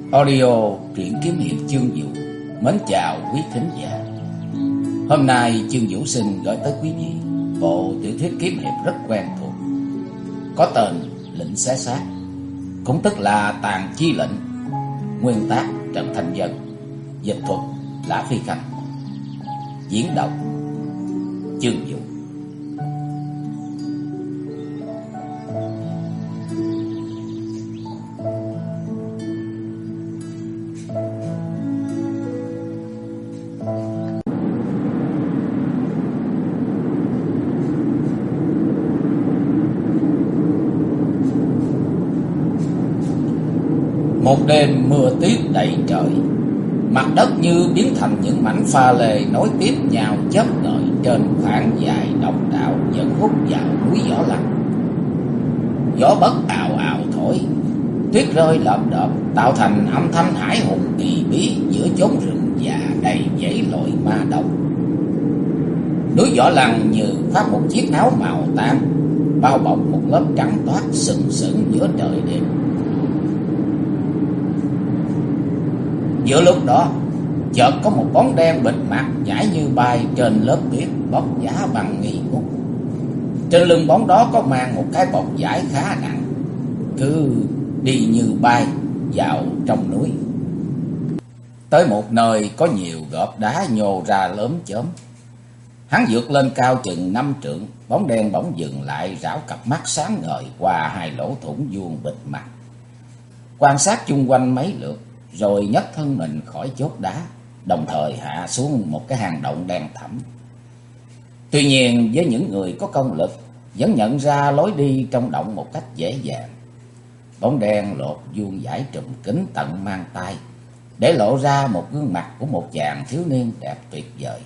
Audio truyện kiếm hiệp Chương Vũ mến chào quý thính giả. Hôm nay Chương Vũ xin gửi tới quý vị bộ tiểu thuyết kiếm hiệp rất quen thuộc, có tên Lệnh Xé Xác, cũng tức là Tàn Chi Lệnh. Nguyên tác Trần Thanh Dân, dịch thuật Lã Phi Khanh, diễn đọc Chương Vũ. Một đêm mưa tuyết đầy trời, mặt đất như biến thành những mảnh pha lê nối tiếp nhau chớp ngời trên khoảng dài độc đạo dẫn hút vào núi Võ Lăng. Gió bất ào ào thổi, tuyết rơi lợp đợp tạo thành âm thanh hải hùng kỳ bí giữa chốn rừng già đầy dãy loại ma đông. Núi Võ Lăng như khoác một chiếc áo màu tam, bao bọc một lớp trắng toát sừng sững giữa trời đêm. Giữa lúc đó, chợt có một bóng đen bịt mặt nhảy như bay trên lớp tuyết bốc giá bằng nghi ngút. Trên lưng bóng đó có mang một cái bọc vải khá nặng, cứ đi như bay vào trong núi. Tới một nơi có nhiều gợp đá nhô ra lốm chớm. Hắn vượt lên cao chừng 5 trượng, bóng đen bỗng dừng lại, rảo cặp mắt sáng ngời qua hai lỗ thủng vuông bịt mặt, quan sát chung quanh mấy lượt, rồi nhấc thân mình khỏi chốt đá, đồng thời hạ xuống một cái hang động đen thẳm. Tuy nhiên với những người có công lực vẫn nhận ra lối đi trong động một cách dễ dàng. Bóng đen lột vuông vải trùm kín tận mang tay, để lộ ra một gương mặt của một chàng thiếu niên đẹp tuyệt vời.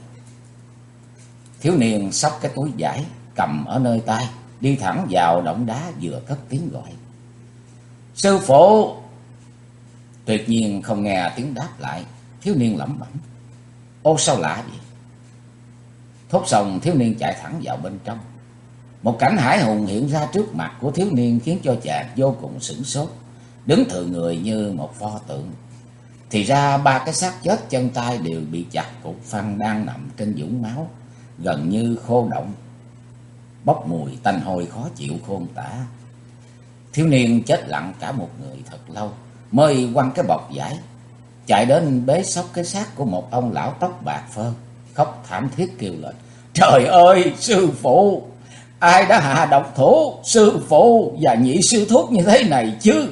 Thiếu niên xách cái túi vải cầm ở nơi tay, đi thẳng vào động đá, vừa cất tiếng gọi: "Sư phụ!" Tuyệt nhiên không nghe tiếng đáp lại. Thiếu niên lẩm bẩm: "Ô, sao lạ vậy?" Thốt xong, thiếu niên chạy thẳng vào bên trong. Một cảnh hải hùng hiện ra trước mặt của thiếu niên khiến cho chàng vô cùng sửng sốt, đứng thừ người như một pho tượng. Thì ra 3 cái xác chết chân tay đều bị chặt cụt phăng đang nằm trên vũng máu, gần như khô động, bốc mùi tanh hôi khó chịu khôn tả. Thiếu niên chết lặng cả một người thật lâu, mới quăng cái bọc vải, chạy đến bế xốc cái xác của một ông lão tóc bạc phơ, khóc thảm thiết kêu lên: "Trời ơi, sư phụ! Ai đã hạ độc thủ sư phụ và nhị sư thúc như thế này chứ?"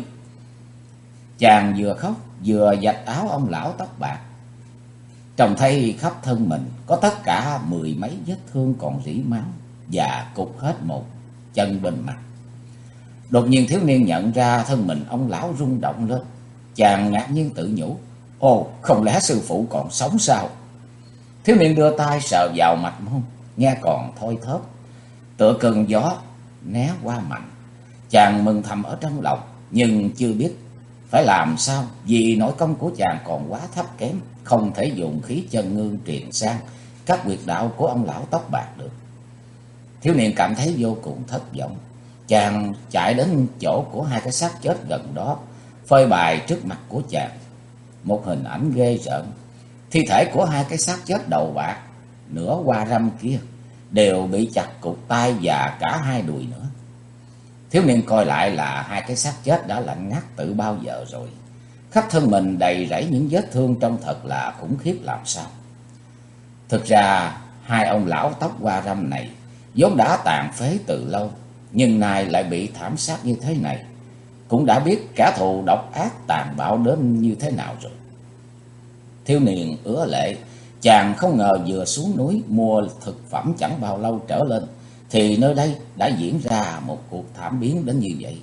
Chàng vừa khóc vừa vạch áo ông lão tóc bạc, trông thấy khắp thân mình có tất cả 10 mấy vết thương còn rỉ máu, và cục hết một chân bên mặt. Đột nhiên thiếu niên nhận ra thân mình ông lão rung động lên. Chàng ngạc nhiên tự nhủ: "Ồ, không lẽ sư phụ còn sống sao?" Thiếu niên đưa tay sờ vào mạch môn, nghe còn thôi thóp, tựa cơn gió né qua mạnh. Chàng mừng thầm ở trong lòng, nhưng chưa biết phải làm sao, vì nội công của chàng còn quá thấp kém, không thể dùng khí chân ngương truyền sang các huyệt đạo của ông lão tóc bạc được. Thiếu niên cảm thấy vô cùng thất vọng. Chàng chạy đến chỗ của 2 cái xác chết gần đó, phơi bày trước mặt của chàng một hình ảnh ghê rợn. Thi thể của 2 cái xác chết đầu bạc, nửa hoa râm kia đều bị chặt cụt tay và cả 2 đùi nữa. Thiếu niên coi lại là 2 cái xác chết đã lạnh ngắt từ bao giờ rồi. Khắp thân mình đầy rẫy những vết thương trông thật là khủng khiếp làm sao. Thực ra 2 ông lão tóc hoa râm này vốn đã tàn phế từ lâu, nhưng nay lại bị thảm sát như thế này, cũng đã biết kẻ thù độc ác tàn bạo đến như thế nào rồi. Thiếu niên ứa lệ. Chàng không ngờ vừa xuống núi mua thực phẩm chẳng bao lâu trở lên, thì nơi đây đã diễn ra một cuộc thảm biến đến như vậy.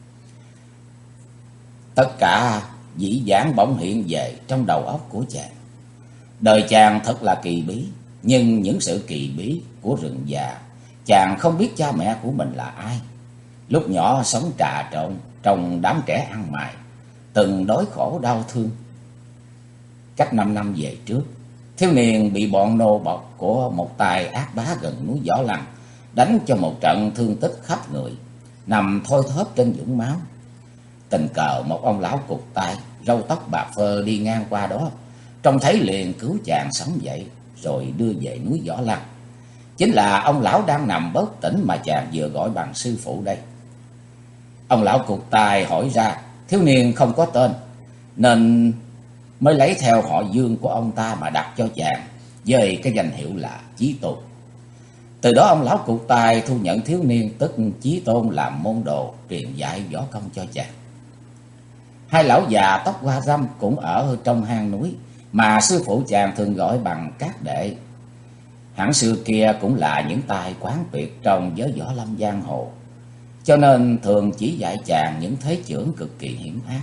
Tất cả dĩ vãng bỗng hiện về trong đầu óc của chàng. Đời chàng thật là kỳ bí, nhưng những sự kỳ bí của rừng già, chàng không biết cha mẹ của mình là ai. Lúc nhỏ sống trà trộn trong đám trẻ ăn mày, từng đói khổ đau thương. Cách 5 năm về trước, thiếu niên bị bọn nô bộc của một tài ác bá gần núi Võ Lăng đánh cho một trận thương tích khắp người, nằm thôi thóp trên vũng máu. Tình cờ một ông lão cụt tay râu tóc bạc phơ đi ngang qua đó, trông thấy liền cứu chàng sống dậy rồi đưa về núi Võ Lăng. Chính là ông lão đang nằm bất tỉnh mà chàng vừa gọi bằng sư phụ đây. Ông lão cụt tai hỏi ra thiếu niên không có tên, nên mới lấy theo họ Dương của ông ta mà đặt cho chàng với cái danh hiệu là Chí Tôn. Từ đó ông lão cụt tai thu nhận thiếu niên tức Chí Tôn làm môn đồ, truyền dạy võ công cho chàng. Hai lão già tóc hoa râm cũng ở trong hang núi, mà sư phụ chàng thường gọi bằng các đệ. Hẳn xưa kia cũng là những tài quán tuyệt trong giới võ lâm giang hồ, cho nên thường chỉ dạy chàng những thế chưởng cực kỳ hiểm ác.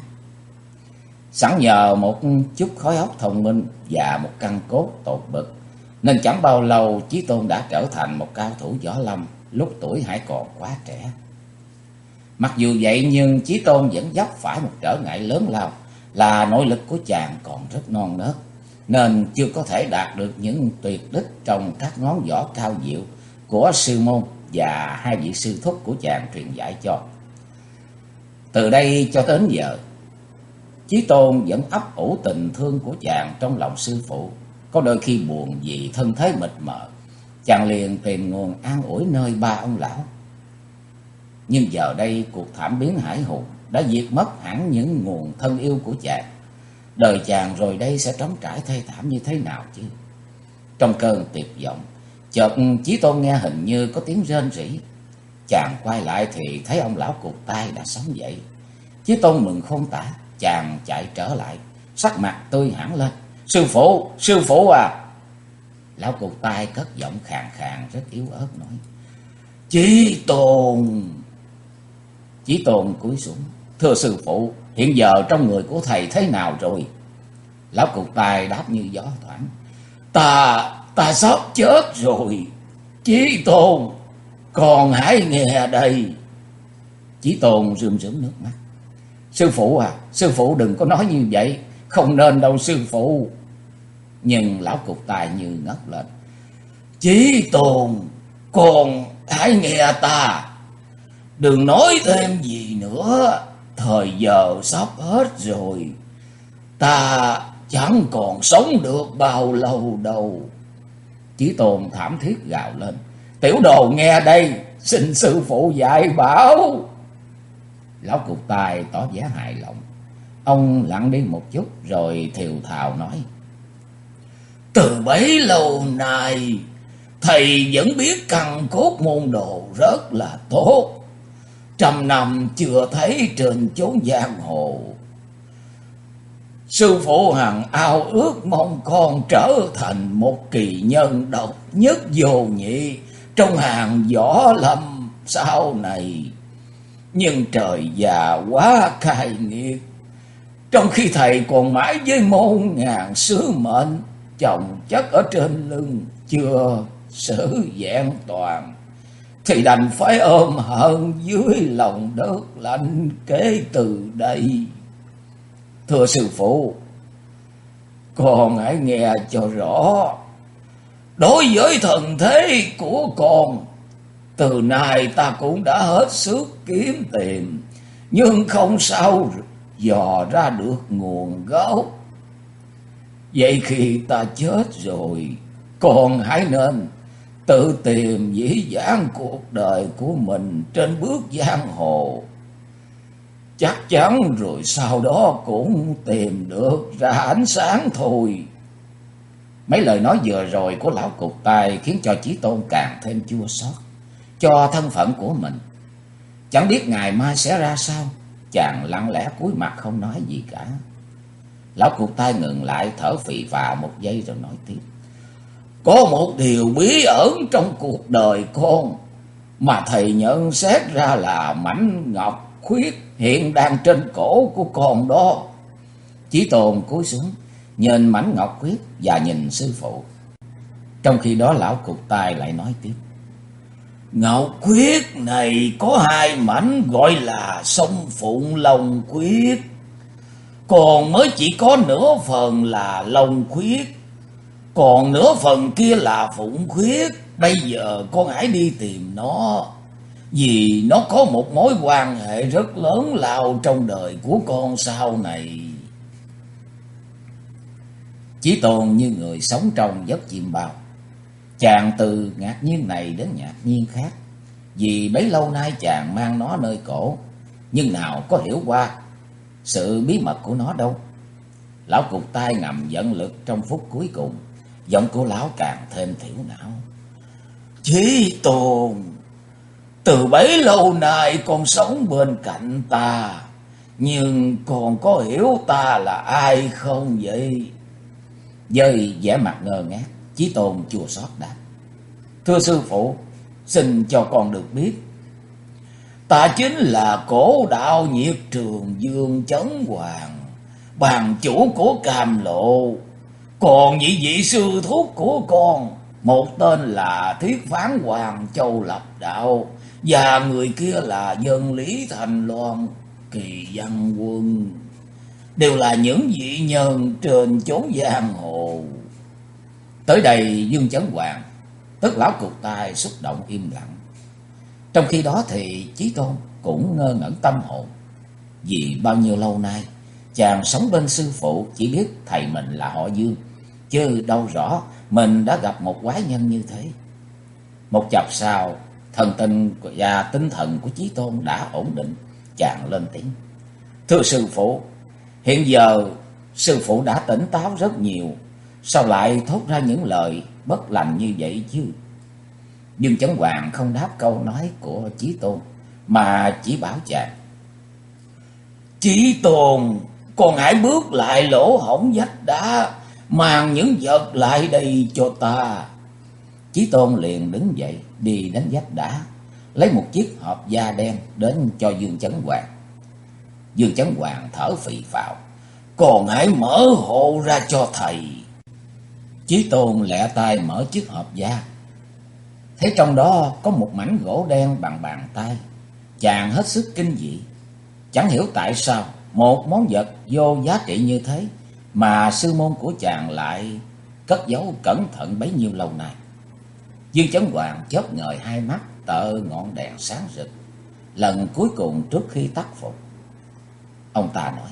Sẵn nhờ một chút khối óc thông minh và một căn cốt tột bậc, nên chẳng bao lâu Chí Tôn đã trở thành một cao thủ võ lâm lúc tuổi hãy còn quá trẻ. Mặc dù vậy nhưng Chí Tôn vẫn vấp phải một trở ngại lớn lao là nội lực của chàng còn rất non nớt, nên chưa có thể đạt được những tuyệt đích trong các ngón võ cao diệu của sư môn và hai vị sư thúc của chàng truyền dạy cho. Từ đây cho đến giờ, Chí Tôn vẫn ấp ủ tình thương của chàng trong lòng sư phụ. Có đôi khi buồn vì thân thế mịt mờ, chàng liền tìm nguồn an ủi nơi ba ông lão. Nhưng giờ đây cuộc thảm biến hải hùng đã diệt mất hẳn những nguồn thân yêu của chàng. Đời chàng rồi đây sẽ trống trải thê thảm như thế nào chứ? Trong cơn tuyệt vọng, chợt Chí Tôn nghe hình như có tiếng rên rỉ. Chàng quay lại thì thấy ông lão cụt tay đã sống dậy. Chí Tôn mừng khôn tả, chàng chạy trở lại, sắc mặt tươi hẳn lên. Sư phụ à! Lão cụt tay cất giọng khàn khàn rất yếu ớt nói: Chí Tôn! Chí Tôn cúi xuống: Thưa sư phụ, hiện giờ trong người của thầy thế nào rồi? Lão cụt tay đáp như gió thoảng: Ta sắp chết rồi. Chí Tôn, còn hãy nghe đây. Chí Tôn rơm rớm nước mắt: Sư phụ à, sư phụ đừng có nói như vậy, không nên đâu sư phụ. Nhưng lão cụt tay như ngất lên: Chí Tôn, còn hãy nghe ta. Đừng nói thêm gì nữa, thời giờ sắp hết rồi. Ta chẳng còn sống được bao lâu đâu. Chí Tôn thảm thiết gào lên: Tiểu đồ nghe đây, xin sư phụ dạy bảo. Lão cụt tay tỏ vẻ hài lòng. Ông lặng đi một chút rồi thều thào nói: Từ bấy lâu nay, thầy vẫn biết căn cốt môn đồ rất là tốt. 100 năm chưa thấy trên chốn giang hồ. Sư phụ hằng ao ước mong con trở thành một kỳ nhân độc nhất vô nhị trong hàng võ lâm sau này. Nhưng trời già quá cay nghiệt, trong khi thầy còn mãi với môn ngàn sứ mệnh chồng chất ở trên lưng chưa xử vẹn toàn, thì đành phải ôm hận dưới lòng đất lạnh kể từ đây. Thưa sư phụ, con hãy nghe cho rõ. Đối với thần thế của con, từ nay ta cũng đã hết sức kiếm tìm, nhưng không sao dò ra được nguồn gốc. Vậy khi ta chết rồi, con hãy nên tự tìm dĩ dãn cuộc đời của mình trên bước giang hồ. Chắc chắn rồi sau đó cũng tìm được ra ánh sáng thôi. Mấy lời nói vừa rồi của lão cụt tay khiến cho Chí Tôn càng thêm chua xót cho thân phận của mình. Chẳng biết ngày mai sẽ ra sao, chàng lặng lẽ cúi mặt không nói gì cả. Lão cụt tay ngừng lại thở phì phà một giây rồi nói tiếp: Có một điều bí ẩn trong cuộc đời con mà thầy nhận xét ra là mảnh ngọc khuyết hiện đang trên cổ của con đó. Chí Tôn cúi xuống nhìn mảnh ngọc khuyết và nhìn sư phụ. Trong khi đó lão cụt tay lại nói tiếp: Ngọc khuyết này có 2 mảnh gọi là song phụng long khuyết, còn mới chỉ có nửa phần là long khuyết, còn nửa phần kia là phụng khuyết. Bây giờ con hãy đi tìm nó, vì nó có một mối quan hệ rất lớn lao trong đời của con sau này. Chí Tôn như người sống trong giấc chim bao. Chàng từ ngạc nhiên này đến ngạc nhiên khác, vì bấy lâu nay chàng mang nó nơi cổ, nhưng nào có hiểu qua sự bí mật của nó đâu. Lão cụt tay ngầm giận lực trong phút cuối cùng, giọng của lão càng thêm thiểu não. Chí Tôn, từ bấy lâu nay con sống bên cạnh ta, nhưng còn có hiểu ta là ai không vậy? Với vẻ mặt ngơ ngác, Chí Tôn chua xót đáp. Thưa sư phụ, xin cho con được biết. Ta chính là Cổ Đạo Nhiệt Trường Dương Chấn Hoàng, bàn chủ của Cam Lộ. Còn nhị vị sư thúc của con, một tên là Thiết Phán Hoàng Châu Lập Đạo, và người kia là Dân Lý Thành Loan Kỳ Văn Quân, đều là những vị nhân trên chốn giang hồ. Tới đây Dương Chấn Hoàng, tức lão cụt tay, xúc động im lặng. Trong khi đó thì Chí Tôn cũng ngơ ngẩn tâm hồn, vì bao nhiêu lâu nay chàng sống bên sư phụ chỉ biết thầy mình là họ Dương, chứ đâu rõ mình đã gặp một quái nhân như thế. Một chập sau, thần tình và tinh thần của Chí Tôn đã ổn định, chàng lên tiếng. Thưa sư phụ, hiện giờ sư phụ đã tỉnh táo rất nhiều, sao lại thốt ra những lời bất lành như vậy chứ? Dương Chấn Hoàng không đáp câu nói của Chí Tôn, mà chỉ bảo chàng. Chí Tôn, con hãy bước lại lỗ hổng vách đá, mang những vật lại đây cho ta. Chí Tôn liền đứng dậy đi đến vách đá, lấy một chiếc hộp da đen đến cho Dương Chấn Hoàng. Dương Chấn Hoàng thở phì phào. Còn hãy mở hộ ra cho thầy. Chí Tôn lẹ tay mở chiếc hộp da, thấy trong đó có một mảnh gỗ đen bằng bàn tay. Chàng hết sức kinh dị, chẳng hiểu tại sao một món vật vô giá trị như thế mà sư môn của chàng lại cất giấu cẩn thận bấy nhiêu lâu nay. Dương Chấn Hoàng chớp ngời hai mắt tợ ngọn đèn sáng rực, lần cuối cùng trước khi tắt phục. Ông ta nói: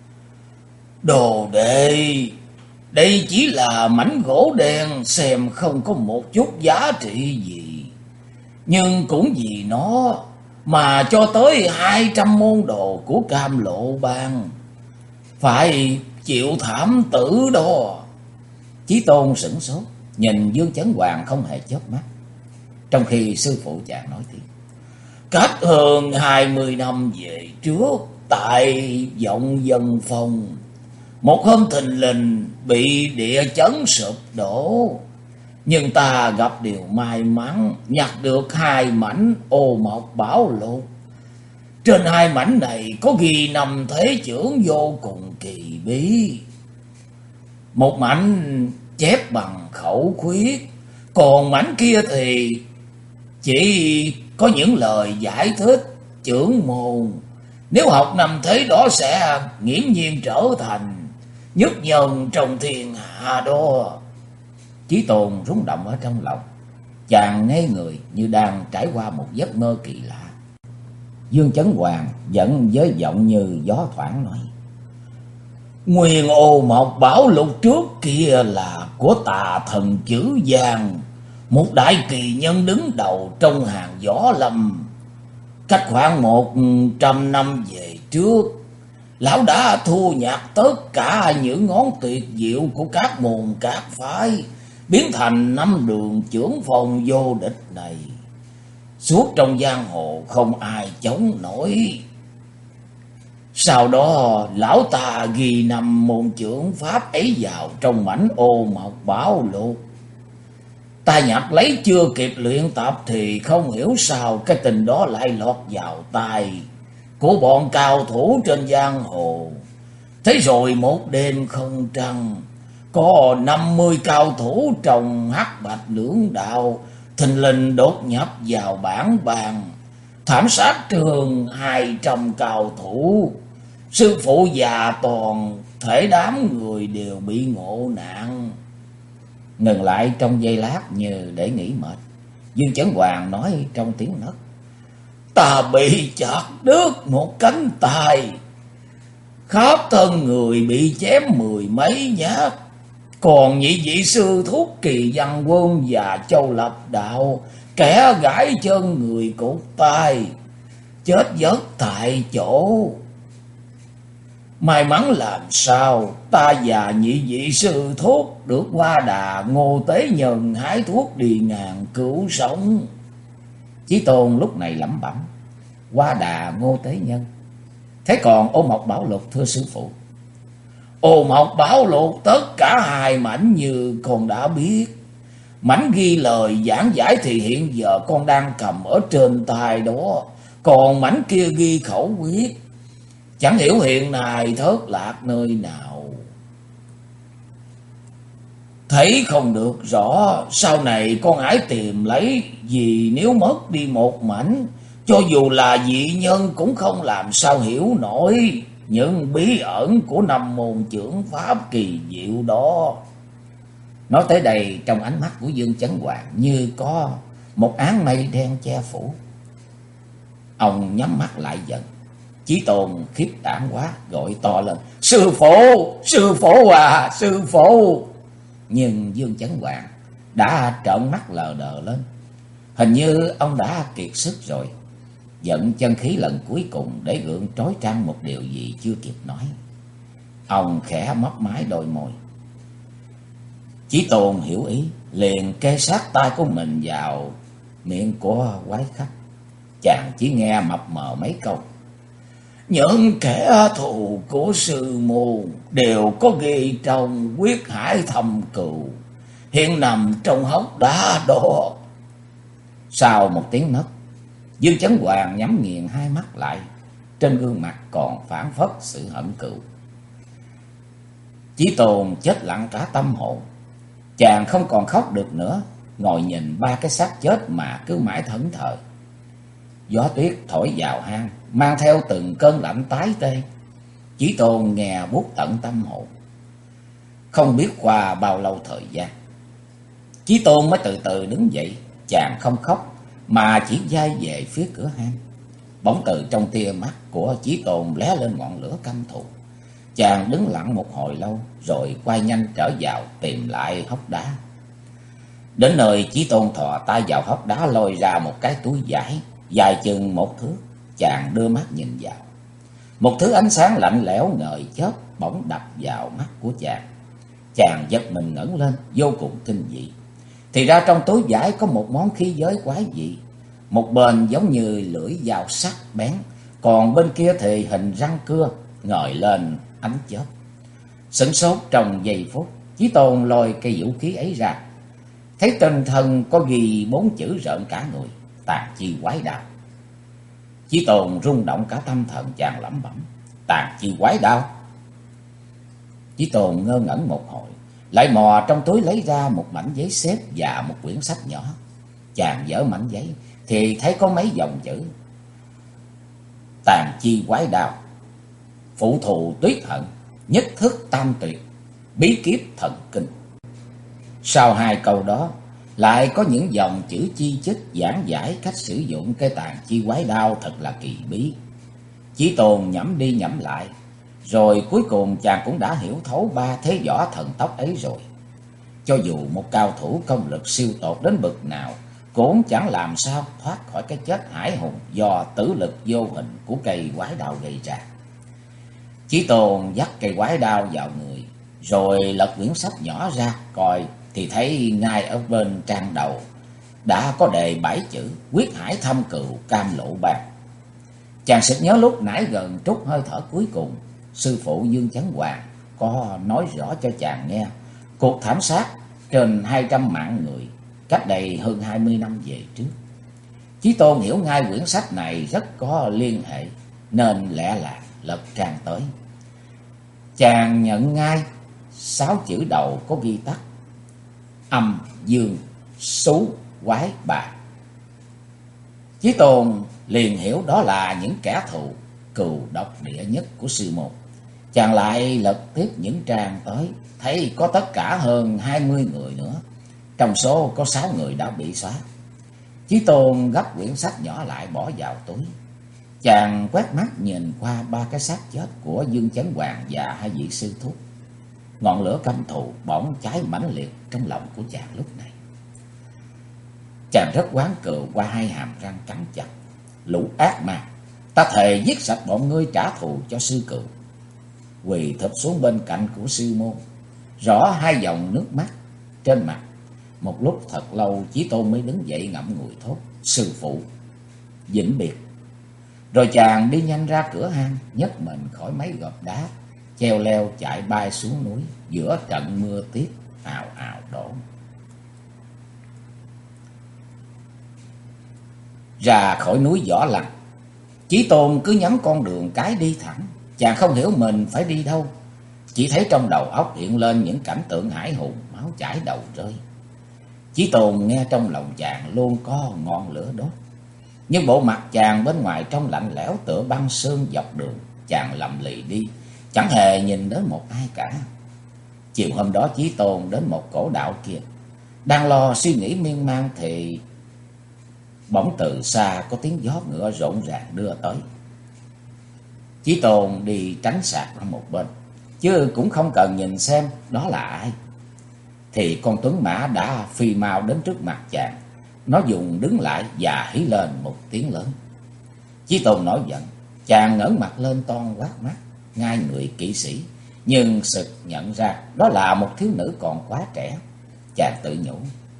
Đồ đệ, đây chỉ là mảnh gỗ đen, xem không có một chút giá trị gì, nhưng cũng vì nó mà cho tới 200 môn đồ của Cam Lộ Bang phải chịu thảm tử đó. Chí Tôn sửng sốt, nhìn Dương Chấn Hoàng không hề chớp mắt, trong khi sư phụ chàng nói tiếp. Cách hơn 20 năm về trước, tại Vọng Dân Phong, một hôm thình lình bị địa chấn sụp đổ, nhưng ta gặp điều may mắn, nhặt được 2 mảnh ô mộc bảo lục. Trên 2 mảnh này có ghi 5 thế chưởng vô cùng kỳ bí. Một mảnh chép bằng khẩu khuyết, còn mảnh kia thì chỉ có những lời giải thích chưởng môn. Nếu học 5 thế đó sẽ nghiễm nhiên trở thành nhất nhân trong thiên hạ đó. Chí Tôn rung động ở trong lòng, chàng ngây người như đang trải qua một giấc mơ kỳ lạ. Dương Chấn Hoàng vẫn với giọng như gió thoảng nói: Nguyên ô mộc bảo lục trước kia là của Tà Thần Chữ Giang, một đại kỳ nhân đứng đầu trong hàng võ lâm. Cách khoảng 100 năm về trước, lão đã thu nhặt tất cả những ngón tuyệt diệu của các môn các phái, biến thành 5 đường chưởng phong vô địch này. Suốt trong giang hồ không ai chống nổi. Sau đó lão ta ghi 5 môn chưởng pháp ấy vào trong mảnh ô mộc bảo lục. Ta nhặt lấy chưa kịp luyện tập thì không hiểu sao cái tình đó lại lọt vào tay của bọn cao thủ trên giang hồ. Thế rồi một đêm không trăng, có 50 cao thủ trong Hắc Bạch lưỡng đạo thình lình đột nhập vào bản bàn, thảm sát trường 200 cao thủ. Sư phụ già toàn thể đám người đều bị ngộ nạn. Ngừng lại trong giây lát như để nghỉ mệt, Dương Chấn Hoàng nói trong tiếng nấc: Ta bị chặt đứt một cánh tay, khắp thân người bị chém 10 mấy nhát, Còn nhị vị sư thuốc Kỳ Văn Quân và Châu Lập Đạo, kẻ gãy chân người cụt tay, chết giấc tại chỗ. May mắn làm sao ta và nhị vị sư thuốc được Hoa Đà Ngô Tế Nhân hái thuốc đi ngàn cứu sống. Chí Tôn lúc này lẩm bẩm: Hoa Đà Ngô Tế Nhân. Thế còn Ô Mộc Bảo Lục thưa sư phụ? Ô Mộc Bảo Lục tất cả hai mảnh như con đã biết. Mảnh ghi lời giảng giải thì hiện giờ con đang cầm ở trên tay đó. Còn mảnh kia ghi khẩu quyết, chẳng hiểu hiện nay thất lạc nơi nào. Thấy không được rõ, sau này con hãy tìm lấy, vì nếu mất đi một mảnh, cho dù là dị nhân cũng không làm sao hiểu nổi những bí ẩn của năm môn chưởng pháp kỳ diệu đó. Nói tới đây, trong ánh mắt của Dương Chấn Hoàng như có một áng mây đen che phủ. Ông nhắm mắt lại dần. Chí Tôn khiếp đảm quá, gọi to lên: Sư phụ, sư phụ à, sư phụ! Nhưng Dương Chấn Hoàng đã trợn mắt lờ đờ lên. Hình như ông đã kiệt sức rồi, giận chân khí lần cuối cùng để gượng trói trăng một điều gì chưa kịp nói. Ông khẽ mấp máy đôi môi. Chí Tôn hiểu ý, liền kê sát tay của mình vào miệng của quái khách. Chàng chỉ nghe mập mờ mấy câu: Những kẻ thù của sư môn đều có ghi trong quyết hải thầm cừu, hiện nằm trong hốc đá đó. Sau một tiếng nấc, Dương Chấn Hoàng nhắm nghiền hai mắt lại, trên gương mặt còn phảng phất sự hận cừu. Chí Tôn chết lặng cả tâm hồn. Chàng không còn khóc được nữa, ngồi nhìn ba cái xác chết mà cứ mãi thẫn thờ. Gió tuyết thổi vào hang, mang theo từng cơn lạnh tái tê. Chí Tôn nghe buốt tận tâm hồn. Không biết qua bao lâu thời gian, Chí Tôn mới từ từ đứng dậy. Chàng không khóc mà chỉ vai về phía cửa hang. Bỗng từ trong tia mắt của Chí Tôn lóe lên ngọn lửa căm thù. Chàng đứng lặng một hồi lâu, rồi quay nhanh trở vào tìm lại hốc đá. Đến nơi, Chí Tôn thò tay vào hốc đá lôi ra một cái túi vải dài chừng 1 thước. Chàng đưa mắt nhìn vào. Một thứ ánh sáng lạnh lẽo ngời chớp bỗng đập vào mắt của chàng. Chàng giật mình ngẩng lên, vô cùng kinh dị. Thì ra trong túi vải có một món khí giới quái dị. Một bên giống như lưỡi dao sắc bén, còn bên kia thì hình răng cưa ngời lên ánh chớp. Sửng sốt trong giây phút, Chí Tôn lôi cây vũ khí ấy ra, thấy trên thân có ghi 4 chữ rợn cả người: Tàn chi quái đao. Chí Tôn rung động cả tâm thần, chàng lẩm bẩm: Tàn chi quái đao. Chí Tôn ngơ ngẩn một hồi, lại mò trong túi lấy ra một mảnh giấy xếp và một quyển sách nhỏ. Chàng dở mảnh giấy thì thấy có mấy dòng chữ: Tàn chi quái đao, phụ thù tuyết hận, nhất thức tam tuyệt, bí kiếp thần kinh. Sau 2 câu đó lại có những dòng chữ chi chích giảng giải cách sử dụng cái tàn chi quái đao thật là kỳ bí. Chí Tôn nhẩm đi nhẩm lại, rồi cuối cùng chàng cũng đã hiểu thấu 3 thế võ thần tốc ấy rồi. Cho dù một cao thủ công lực siêu tột đến bậc nào, cũng chẳng làm sao thoát khỏi cái chết hải hùng do tử lực vô hình của cây quái đao gây ra. Chí Tôn dắt cây quái đao vào người, rồi lật quyển sách nhỏ ra coi, thì thấy ngay ở bên trang đầu đã có đề 7 chữ: Quyết hải thâm cừu, cam lộ bang. Chàng sực nhớ lúc nãy gần trút hơi thở cuối cùng, sư phụ Dương Chấn Hoàng có nói rõ cho chàng nghe cuộc thảm sát trên 200 mạng người cách đây hơn 20 năm về trước. Chí Tôn hiểu ngay quyển sách này rất có liên hệ, nên lẹ làng lật trang tới. Chàng nhận ngay 6 chữ đầu có ghi tắt: Âm, dương, xú, quái, bà. Chí Tôn liền hiểu đó là những kẻ thù cừu độc địa nhất của sư môn. Chàng lại lật tiếp những trang tới, thấy có tất cả hơn 20 người nữa. Trong số có 6 người đã bị xóa. Chí Tôn gấp quyển sách nhỏ lại bỏ vào túi. Chàng quét mắt nhìn qua 3 cái xác chết của Dương Chấn Hoàng và 2 vị sư thúc. Ngọn lửa căm thù bỗng cháy mãnh liệt trong lòng của chàng lúc này. Chàng rất oán cừu qua hai hàm răng cắn chặt. Lũ ác ma, ta thề giết sạch bọn ngươi trả thù cho sư cừu. Quỳ thụp xuống bên cạnh của sư môn, rõ hai dòng nước mắt trên mặt. Một lúc thật lâu Chí Tôn mới đứng dậy ngậm ngùi thốt: sư phụ, vĩnh biệt. Rồi chàng đi nhanh ra cửa hang, nhấc mình khỏi mấy gò đá, treo leo chạy bay xuống núi giữa trận mưa tiết ào ào đổ. Ra khỏi núi Võ Lăng, Chí Tôn cứ nhắm con đường cái đi thẳng. Chàng không hiểu mình phải đi đâu, chỉ thấy trong đầu óc hiện lên những cảnh tượng hãi hùng, máu chảy đầu rơi. Chí Tôn nghe trong lòng chàng luôn có ngọn lửa đốt, nhưng bộ mặt chàng bên ngoài trong lạnh lẽo tựa băng sương dọc đường. Chàng lầm lì đi, chẳng hề nhìn đến một ai cả. Chiều hôm đó Chí Tôn đến một cổ đạo kia, đang lo suy nghĩ miên man thì bỗng từ xa có tiếng gió ngựa rộn ràng đưa tới. Chí Tôn đi tránh sạc ở một bên, chứ cũng không cần nhìn xem đó là ai, thì con tuấn mã đã phi mau đến trước mặt chàng. Nó dùng đứng lại và hí lên một tiếng lớn. Chí Tôn nổi giận, chàng ngẩng mặt lên toan quát mắt ngay người kỵ sĩ, nhưng sực nhận ra đó là một thiếu nữ còn quá trẻ. Chàng tự nhủ: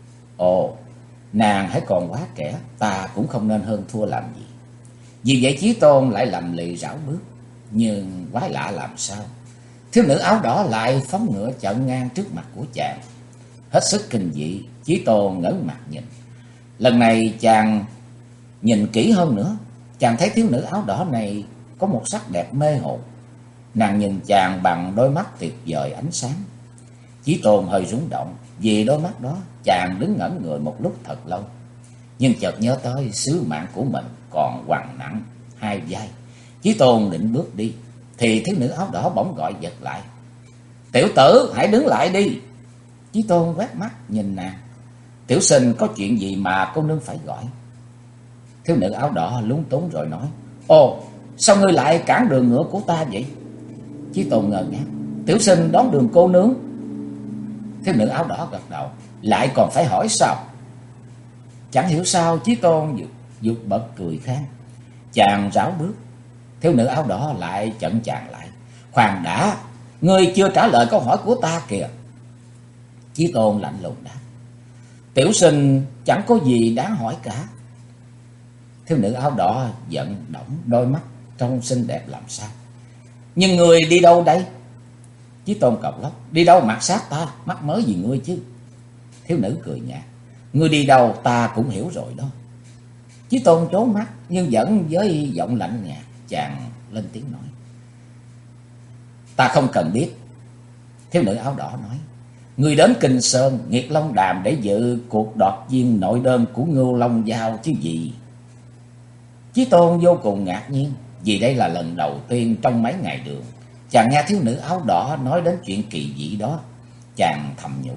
ồ, nàng hãy còn quá trẻ, ta cũng không nên hơn thua làm gì. Vì vậy Chí Tôn lại lầm lì rảo bước. Nhưng quái lạ làm sao, thiếu nữ áo đỏ lại phóng ngựa chặn ngang trước mặt của chàng. Hết sức kinh dị, Chí Tôn ngẩng mặt nhìn. Lần này chàng nhìn kỹ hơn nữa, chàng thấy thiếu nữ áo đỏ này có một sắc đẹp mê hồn. Nàng nhìn chàng bằng đôi mắt tuyệt vời ánh sáng. Chí Tôn hơi rung động, vì đôi mắt đó. Chàng đứng ngẩn người một lúc thật lâu, nhưng chợt nhớ tới sứ mạng của mình còn quằn nặng hai vai. Chí Tôn định bước đi, thì thiếu nữ áo đỏ bỗng gọi giật lại: tiểu tử, hãy đứng lại đi. Chí Tôn quét mắt nhìn nàng: tiểu sinh có chuyện gì mà cô nương phải gọi? Thiếu nữ áo đỏ lúng túng rồi nói: ồ, sao ngươi lại cản đường ngựa của ta vậy? Chí Tôn ngơ ngác: tiểu sinh đón đường cô nương. Thiếu nữ áo đỏ gật đầu: lại còn phải hỏi sao? Chẳng hiểu sao Chí Tôn vụt bật cười khan. Chàng rảo bước, thiếu nữ áo đỏ lại chặn chàng lại: khoan đã, ngươi chưa trả lời câu hỏi của ta kìa. Chí Tôn lạnh lùng đáp: tiểu sinh chẳng có gì đáng hỏi cả. Thiếu nữ áo đỏ giận đỏng đôi mắt trông xinh đẹp làm sao. Nhưng ngươi đi đâu đây? Chí Tôn cộc lốc: đi đâu mặc sát ta, mắc mớ gì ngươi chứ? Thiếu nữ cười nhạt: ngươi đi đâu ta cũng hiểu rồi đó. Chí Tôn trốn mắt, nhưng vẫn với giọng lạnh nhạt. Chàng lên tiếng nói: ta không cần biết. Thiếu nữ áo đỏ nói: ngươi đến Kinh Sơn, Nghiệt Long Đàm để dự cuộc đoạt viên nội đơn của Ngưu Long Giao chứ gì. Chí Tôn vô cùng ngạc nhiên, vì đây là lần đầu tiên trong mấy ngày đường chàng nghe thiếu nữ áo đỏ nói đến chuyện kỳ dị đó. Chàng thầm nhủ: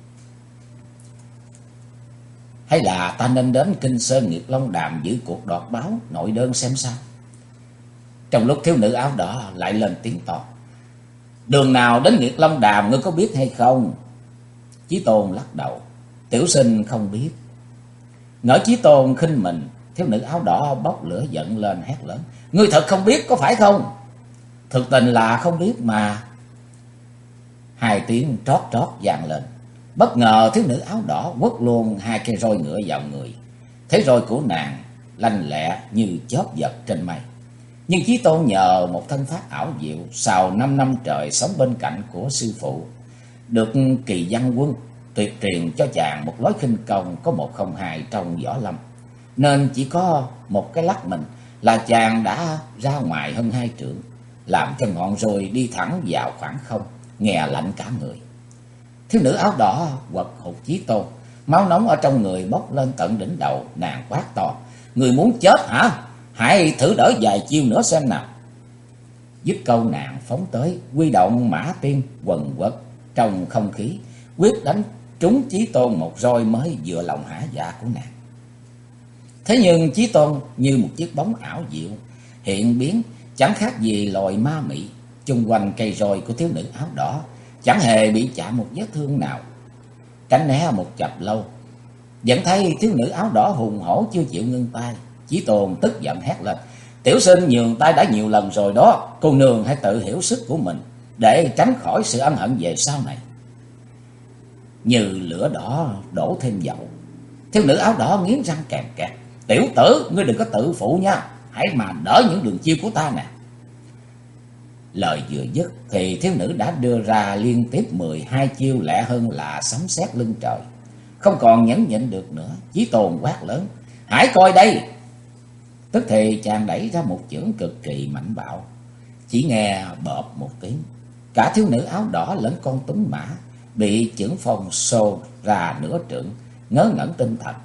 hay là ta nên đến Kinh Sơn Nghiệt Long Đàm giữ cuộc đoạt báo nội đơn xem sao. Trong lúc thiếu nữ áo đỏ lại lên tiếng to: đường nào đến Nghiệt Long Đàm ngươi có biết hay không? Chí Tôn lắc đầu: tiểu sinh không biết. Ngỡ Chí Tôn khinh mình, thiếu nữ áo đỏ bốc lửa giận lên hét lớn: ngươi thật không biết có phải không? Thực tình là không biết mà. Hai tiếng trót trót vang lên. Bất ngờ thiếu nữ áo đỏ quất luôn hai cây roi ngựa vào người. Thế roi của nàng lanh lẹ như chớp giật trên mây. Nhưng Chí Tôn nhờ một thân pháp ảo diệu, sau 5 năm trời sống bên cạnh của sư phụ, được Kỳ Văn Quân tuyệt truyền cho chàng một lối khinh công có 102 trong võ lâm, nên chỉ có một cái lắc mình là chàng đã ra ngoài hơn 2 trượng, làm cho ngọn roi đi thẳng vào khoảng không, nghe lạnh cả người. Thiếu nữ áo đỏ quật hụt Chí Tôn, máu nóng ở trong người bốc lên tận đỉnh đầu. Nàng quát to: người muốn chết hả? Hãy thử đỡ vài chiêu nữa xem nào. Dứt câu nàng phóng tới, huy động mã tiên quần quật trong không khí, quyết đánh trúng Chí Tôn một roi mới vừa lòng hả dạ của nàng. Thế nhưng Chí Tôn như một chiếc bóng ảo diệu hiện biến, chẳng khác gì loài ma mị. Chung quanh cây roi của thiếu nữ áo đỏ chẳng hề bị chạm một vết thương nào. Tránh né một chập lâu, vẫn thấy thiếu nữ áo đỏ hùng hổ chưa chịu ngưng tay. Chí Tôn tức giận hét lên: "Tiểu sinh nhường tay đã nhiều lần rồi đó, cô nương hãy tự hiểu sức của mình để tránh khỏi sự ân hận về sau này." Như lửa đỏ đổ thêm dầu, thiếu nữ áo đỏ nghiến răng kèn kẹt: "Tiểu tử, ngươi đừng có tự phụ nha, hãy mà đỡ những đường chiêu của ta nè." Lời vừa dứt thì thiếu nữ đã đưa ra liên tiếp 12 chiêu lẹ hơn là sấm sét lưng trời. Không còn nhẫn nhịn được nữa, Chí Tôn quát lớn: "Hãy coi đây!" Tức thì chàng đẩy ra một chưởng cực kỳ mạnh bạo. Chỉ nghe bợp một tiếng, cả thiếu nữ áo đỏ lẫn con tuấn mã bị chưởng phong xô ra nửa trượng, ngớ ngẩn tinh thần.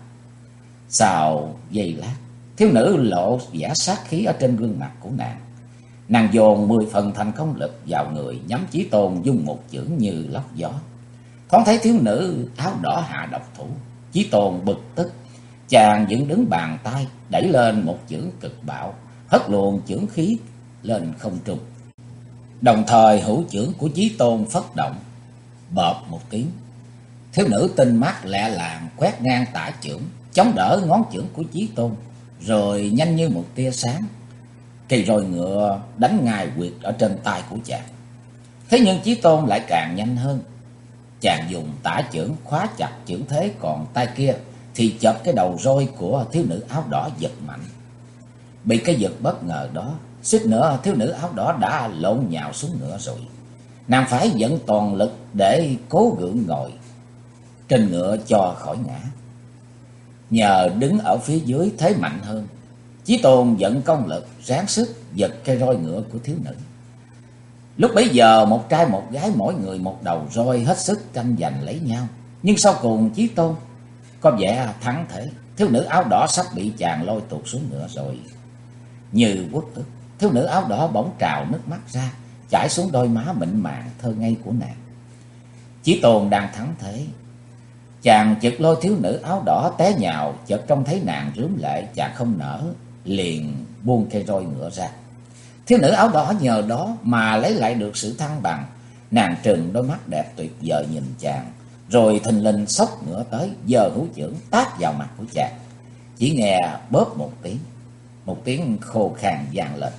Sau giây lát, thiếu nữ lộ vẻ sát khí ở trên gương mặt của nàng. Nàng dồn 10 phần thành công lực vào người, nhắm Chí Tôn dung một chưởng như lốc gió. Thoáng thấy thiếu nữ áo đỏ hạ độc thủ, Chí Tôn bực tức, chàng dựng đứng bàn tay đẩy lên một chưởng cực bạo, hất luồng chưởng khí lên không trung. Đồng thời hữu chưởng của Chí Tôn phất động, bợp một tiếng, thiếu nữ tinh mắt lẹ làng quét ngang tả chưởng, chống đỡ ngón chưởng của Chí Tôn, rồi nhanh như một tia sáng, cây roi ngựa đánh ngài quyệt ở trên tay của chàng. Thế nhưng Chí Tôn lại càng nhanh hơn. Chàng dùng tả chưởng khóa chặt chưởng thế, còn tay kia thì chộp cái đầu roi của thiếu nữ áo đỏ giật mạnh. Bị cái giật bất ngờ đó, suýt nữa thiếu nữ áo đỏ đã lộn nhào xuống ngựa rồi. Nàng phải dẫn toàn lực để cố gượng ngồi trên ngựa cho khỏi ngã. Nhờ đứng ở phía dưới thế mạnh hơn, Chí Tôn dẫn công lực ráng sức giật cây roi ngựa của thiếu nữ. Lúc bấy giờ một trai một gái mỗi người một đầu roi hết sức tranh giành lấy nhau. Nhưng sau cùng Chí Tôn có vẻ thắng thể. Thiếu nữ áo đỏ sắp bị chàng lôi tuột xuống ngựa rồi. Như uất ức, thiếu nữ áo đỏ bỗng trào nước mắt ra, chảy xuống đôi má mịn màng thơ ngây của nàng. Chí Tôn đang thắng thế, chàng chợt lôi thiếu nữ áo đỏ té nhào, chợt trông thấy nàng rướm lệ, chàng không nỡ, liền buông cây roi ngựa ra. Thiếu nữ áo đỏ nhờ đó mà lấy lại được sự thăng bằng. Nàng trừng đôi mắt đẹp tuyệt vời nhìn chàng, rồi thình lình xốc ngựa tới, giơ hữu chưởng tát vào mặt của chàng. Chỉ nghe bóp một tiếng khô khan vang lên.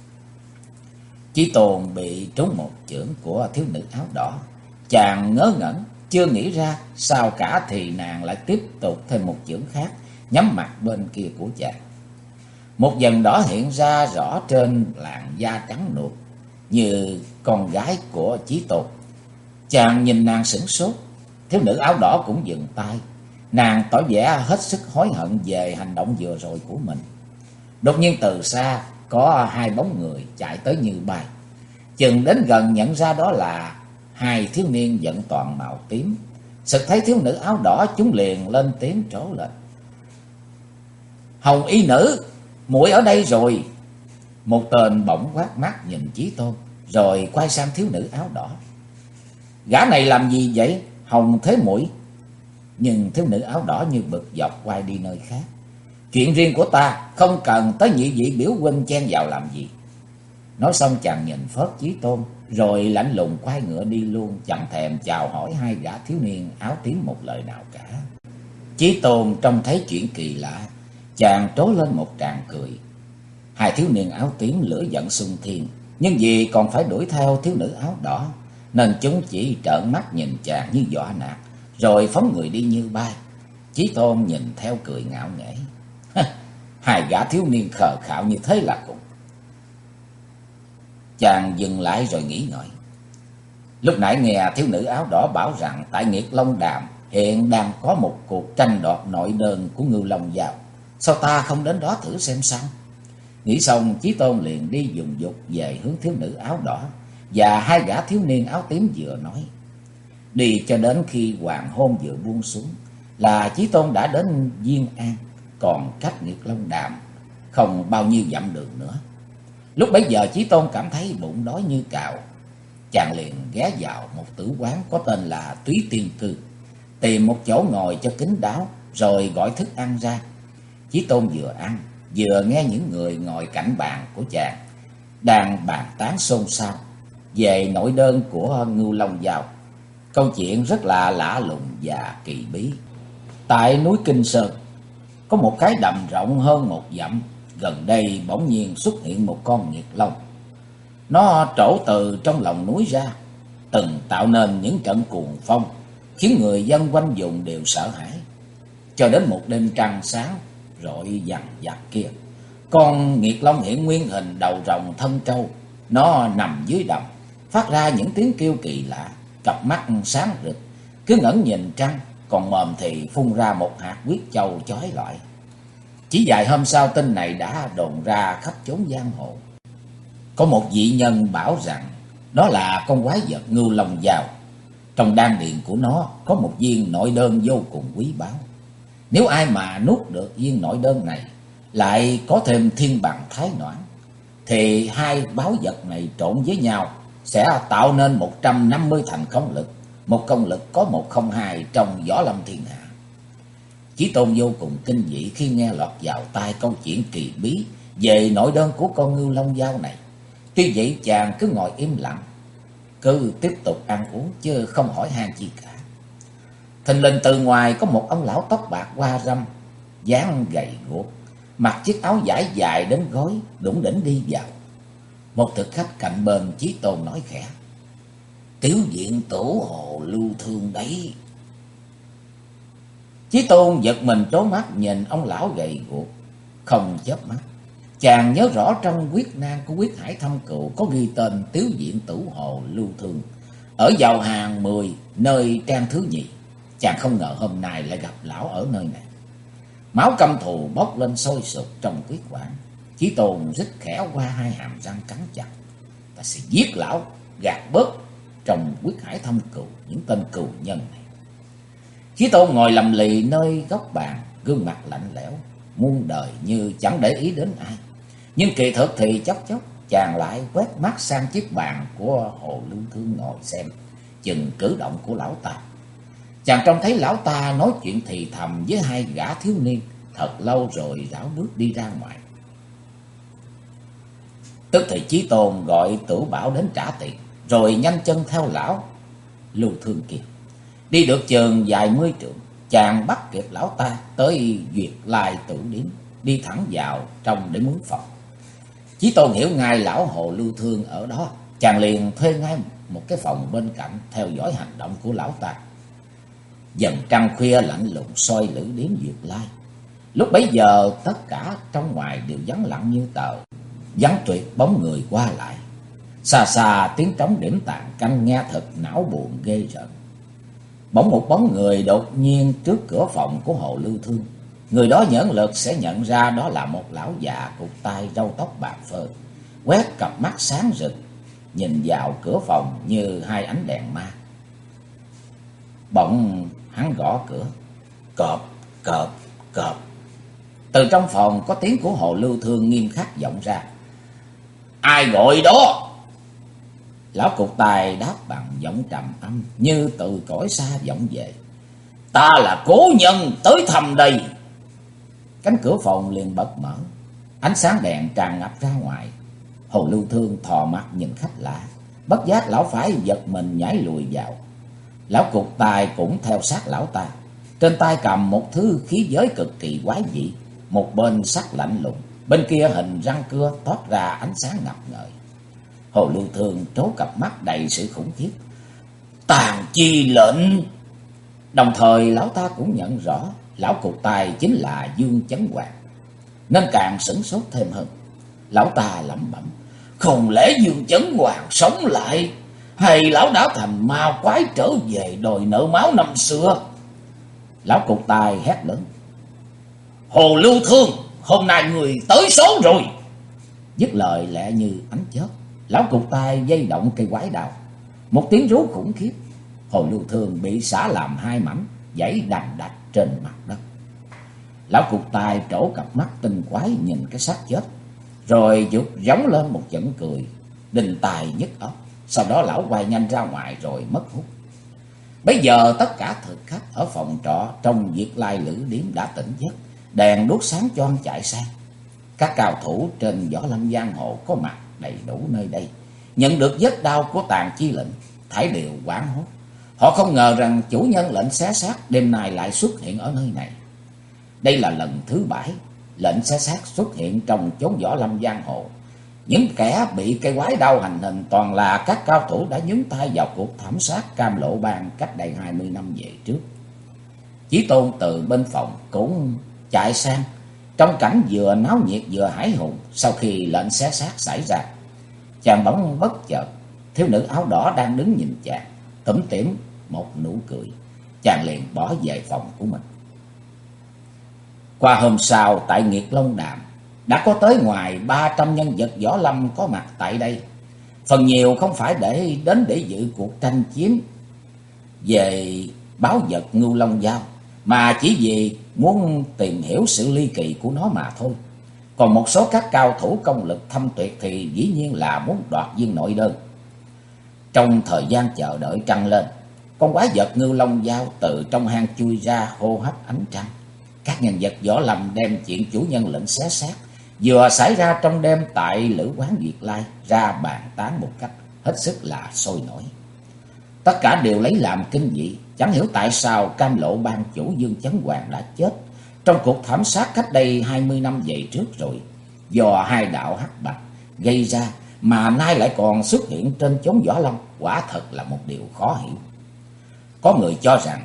Chí Tôn bị trúng một chưởng của thiếu nữ áo đỏ. Chàng ngớ ngẩn, chưa nghĩ ra sao cả thì nàng lại tiếp tục thêm một chưởng khác nhắm mặt bên kia của chàng. Một vần đỏ hiện ra rõ trên làn da trắng nuột như con gái của Chí Tôn. Chàng nhìn nàng sửng sốt, thiếu nữ áo đỏ cũng dừng tay. Nàng tỏ vẻ hết sức hối hận về hành động vừa rồi của mình. Đột nhiên từ xa có hai bóng người chạy tới như bay. Chừng đến gần nhận ra đó là hai thiếu niên vận toàn màu tím. Sực thấy thiếu nữ áo đỏ, chúng liền lên tiếng trố lên: "Hồng y nữ, muội ở đây rồi." Một tên bỗng quát mắt nhìn Chí Tôn, rồi quay sang thiếu nữ áo đỏ: "Gã này làm gì vậy, Hồng thế muội?" Nhưng thiếu nữ áo đỏ như bực dọc quay đi nơi khác: "Chuyện riêng của ta, không cần tới nhị vị biểu huynh chen vào làm gì." Nói xong chàng nhìn phớt Chí Tôn, rồi lạnh lùng quay ngựa đi luôn, chẳng thèm chào hỏi hai gã thiếu niên áo tím một lời nào cả. Chí Tôn trông thấy chuyện kỳ lạ, chàng trố lên một tràng cười. Hai thiếu niên áo tím lửa giận xung thiên, nhưng vì còn phải đuổi theo thiếu nữ áo đỏ, nên chúng chỉ trợn mắt nhìn chàng như dọa nạt, rồi phóng người đi như bay. Chí Tôn nhìn theo cười ngạo nghễ: "Hai gã thiếu niên khờ khạo như thế là cùng." Chàng dừng lại rồi nghĩ ngợi. Lúc nãy nghe thiếu nữ áo đỏ bảo rằng tại Nghiệt Long Đàm hiện đang có một cuộc tranh đoạt nội đơn của Ngưu Long Giao. Sao ta không đến đó thử xem sao? Nghĩ xong, Chí Tôn liền đi dùng dục về hướng thiếu nữ áo đỏ và hai gã thiếu niên áo tím vừa nói. Đi cho đến khi hoàng hôn vừa buông xuống là Chí Tôn đã đến Diên An, còn cách Nghiệt Long Đàm không bao nhiêu dặm đường nữa. Lúc bấy giờ Chí Tôn cảm thấy bụng đói như cào. Chàng liền ghé vào một tử quán có tên là Túy Tiên Cư, tìm một chỗ ngồi cho kín đáo, rồi gọi thức ăn ra. Chí Tôn vừa ăn vừa nghe những người ngồi cạnh bàn của chàng đang bàn tán xôn xao về nỗi đơn của Ngưu Long Giao. Câu chuyện rất là lạ lùng và kỳ bí. Tại núi Kinh Sơn có một cái đầm rộng hơn 1 dặm. Gần đây bỗng nhiên xuất hiện một con nghiệt long. Nó trổ từ trong lòng núi ra, từng tạo nên những trận cuồng phong, khiến người dân quanh vùng đều sợ hãi. Cho đến một đêm trăng sáng rọi vằng vặc kia, con nghiệt long hiện nguyên hình, đầu rồng thân trâu. Nó nằm dưới đầm, phát ra những tiếng kêu kỳ lạ, cặp mắt sáng rực, cứ ngẩn nhìn trăng, còn mồm thì phun ra một hạt huyết châu chói lọi. Chỉ vài hôm sau, tin này đã đồn ra khắp chốn giang hồ. Có một vị nhân bảo rằng đó là con quái vật Ngưu Long Giao. Trong đan điền của nó có một viên nội đơn vô cùng quý báu. Nếu ai mà nuốt được viên nội đơn này, lại có thêm thiên bằng thái noãn, thì hai báu vật này trộn với nhau sẽ tạo nên 150 thành công lực. Một công lực có 102 trong võ lâm thiên hạ. Chí Tôn vô cùng kinh dị khi nghe lọt vào tai câu chuyện kỳ bí về nội đơn của con Ngưu Long Giao này. Tuy vậy chàng cứ ngồi im lặng, cứ tiếp tục ăn uống chứ không hỏi han chi cả. Thình lình từ ngoài có một ông lão tóc bạc hoa râm, dáng gầy guộc, mặc chiếc áo vải dài đến gối, đủng đỉnh đi vào. Một thực khách cạnh bên Chí Tôn nói khẽ: "Tiểu viện Tửu Hồ Lưu Thương đấy." Chí Tôn giật mình trố mắt nhìn ông lão gầy guộc, không chớp mắt. Chàng nhớ rõ trong quyết nan của Quyết Hải Thâm Cựu có ghi tên Tiểu viện Tửu Hồ Lưu Thương ở vào hàng 10, nơi trang thứ nhì. Chàng không ngờ hôm nay lại gặp lão ở nơi này. Máu căm thù bốc lên sôi sục trong huyết quản. Chí Tôn rít khẽ qua hai hàm răng cắn chặt: "Ta sẽ giết lão, gạt bớt trong Quyết Hải Thâm Cựu những tên cừu nhân này." Chí Tôn ngồi lầm lì nơi góc bàn, gương mặt lạnh lẽo, muôn đời như chẳng để ý đến ai. Nhưng kỳ thực thì chốc chốc chàng lại quét mắt sang chiếc bàn của Hồ Lưu Thương ngồi xem chừng cử động của lão ta. Chàng trông thấy lão ta nói chuyện thì thầm với hai gã thiếu niên thật lâu rồi rảo bước đi ra ngoài. Tức thì Chí Tôn gọi Tửu Bảo đến trả tiền, rồi nhanh chân theo lão Lưu Thương kia. Đi được chừng vài mươi trượng, chàng bắt kịp lão ta tới Duyệt Lai Tử Điếm, đi thẳng vào trong để mướn phòng. Chí Tôn hiểu ngay lão Hồ Lưu Thương ở đó, chàng liền thuê ngay một cái phòng bên cạnh theo dõi hành động của lão ta. Dần trăng khuya lạnh lùng soi Lữ Điếm Duyệt Lai. Lúc bấy giờ tất cả trong ngoài đều vắng lặng như tờ, vắng tuyệt bóng người qua lại. Xa xa tiếng trống điểm tàn canh nghe thật não buồn ghê rợn. Bỗng một bóng người đột nhiên trước cửa phòng của Hồ Lưu Thương. Người đó nhẫn lực sẽ nhận ra đó là một lão già cụt tay, râu tóc bạc phơ, quét cặp mắt sáng rực nhìn vào cửa phòng như hai ánh đèn ma. Bỗng hắn gõ cửa, cộp cộp cộp. Từ trong phòng có tiếng của Hồ Lưu Thương nghiêm khắc vọng ra: "Ai gọi đó?" Lão cụt tài đáp bằng giọng trầm âm như từ cõi xa vọng về: "Ta là cố nhân tới thăm đây." Cánh cửa phòng liền bật mở, ánh sáng đèn tràn ngập ra ngoài. Hồ Lưu Thương thò mặt nhìn khách lạ, bất giác lão phải giật mình nhảy lùi vào. Lão cụt tài cũng theo sát lão ta, trên tay cầm một thứ khí giới cực kỳ quái dị, một bên sắc lạnh lùng, bên kia hình răng cưa toát ra ánh sáng ngập ngời. Hồ Lưu Thương trố cặp mắt đầy sự khủng khiếp: "Tàn chi lệnh!" Đồng thời lão ta cũng nhận rõ lão cụt tài chính là Dương Chấn Hoàng, nên càng sửng sốt thêm hơn. Lão ta lẩm bẩm: "Không lẽ Dương Chấn Hoàng sống lại, hay lão đã thành ma quái trở về đòi nợ máu năm xưa?" Lão cụt tài hét lớn: "Hồ Lưu Thương, hôm nay người tới số rồi!" Dứt lời lẹ như ánh chớp, lão cụt tài dây động cây quái đào. Một tiếng rú khủng khiếp, Hồ Lưu Thương bị xả làm hai mảnh, giãy đành đạch trên mặt đất. Lão cụt tài trổ cặp mắt tinh quái nhìn cái xác chết, rồi giật giống lên một trận cười đinh tai nhức óc. Sau đó lão quay nhanh ra ngoài rồi mất hút. Bây giờ tất cả thực khách ở phòng trọ trong Duyệt Lai Lữ Điếm đã tỉnh giấc, đèn đuốc sáng choang chạy sang. Các cao thủ trên võ lâm giang hồ có mặt đầy đủ nơi đây, nhận được vết đau của Tàn Chi lệnh, thảy đều hoảng hốt. Họ không ngờ rằng chủ nhân lệnh xé xác đêm nay lại xuất hiện ở nơi này. Đây là lần thứ 7 lệnh xé xác xuất hiện trong chốn võ lâm giang hồ. Những kẻ bị cây quái đau hành hình toàn là các cao thủ đã nhúng tay vào cuộc thảm sát Cam Lộ Bang cách đây 20 năm về trước. Chí Tôn từ bên phòng cũng chạy sang, trong cảnh vừa náo nhiệt vừa hãi hùng. Sau khi lệnh xé xác xảy ra, chàng bỗng bất chợt, thiếu nữ áo đỏ đang đứng nhìn chàng, tủm tỉm một nụ cười. Chàng liền bỏ về phòng của mình. Qua hôm sau, tại Nghiệt Long Đàm đã có tới ngoài 300 nhân vật võ lâm có mặt tại đây. Phần nhiều không phải để dự cuộc tranh chiến về báu vật Ngưu Long Dao, mà chỉ vì muốn tìm hiểu sự ly kỳ của nó mà thôi. Còn một số các cao thủ công lực thâm tuyệt thì dĩ nhiên là muốn đoạt viên nội đơn. Trong thời gian chờ đợi trăng lên, con quái vật Ngưu Long Dao từ trong hang chui ra hô hấp ánh trăng. Các nhân vật võ lâm đem chuyện chủ nhân lệnh xé xác vừa xảy ra trong đêm tại Lữ Quán Việt Lai ra bàn tán một cách hết sức là sôi nổi. Tất cả đều lấy làm kinh dị, chẳng hiểu tại sao Cam Lộ Bang chủ Dương Chấn Hoàng đã chết trong cuộc thảm sát cách đây 20 năm về trước rồi, do hai đạo hắc bạch gây ra mà nay lại còn xuất hiện trên chốn võ lâm, quả thật là một điều khó hiểu. Có người cho rằng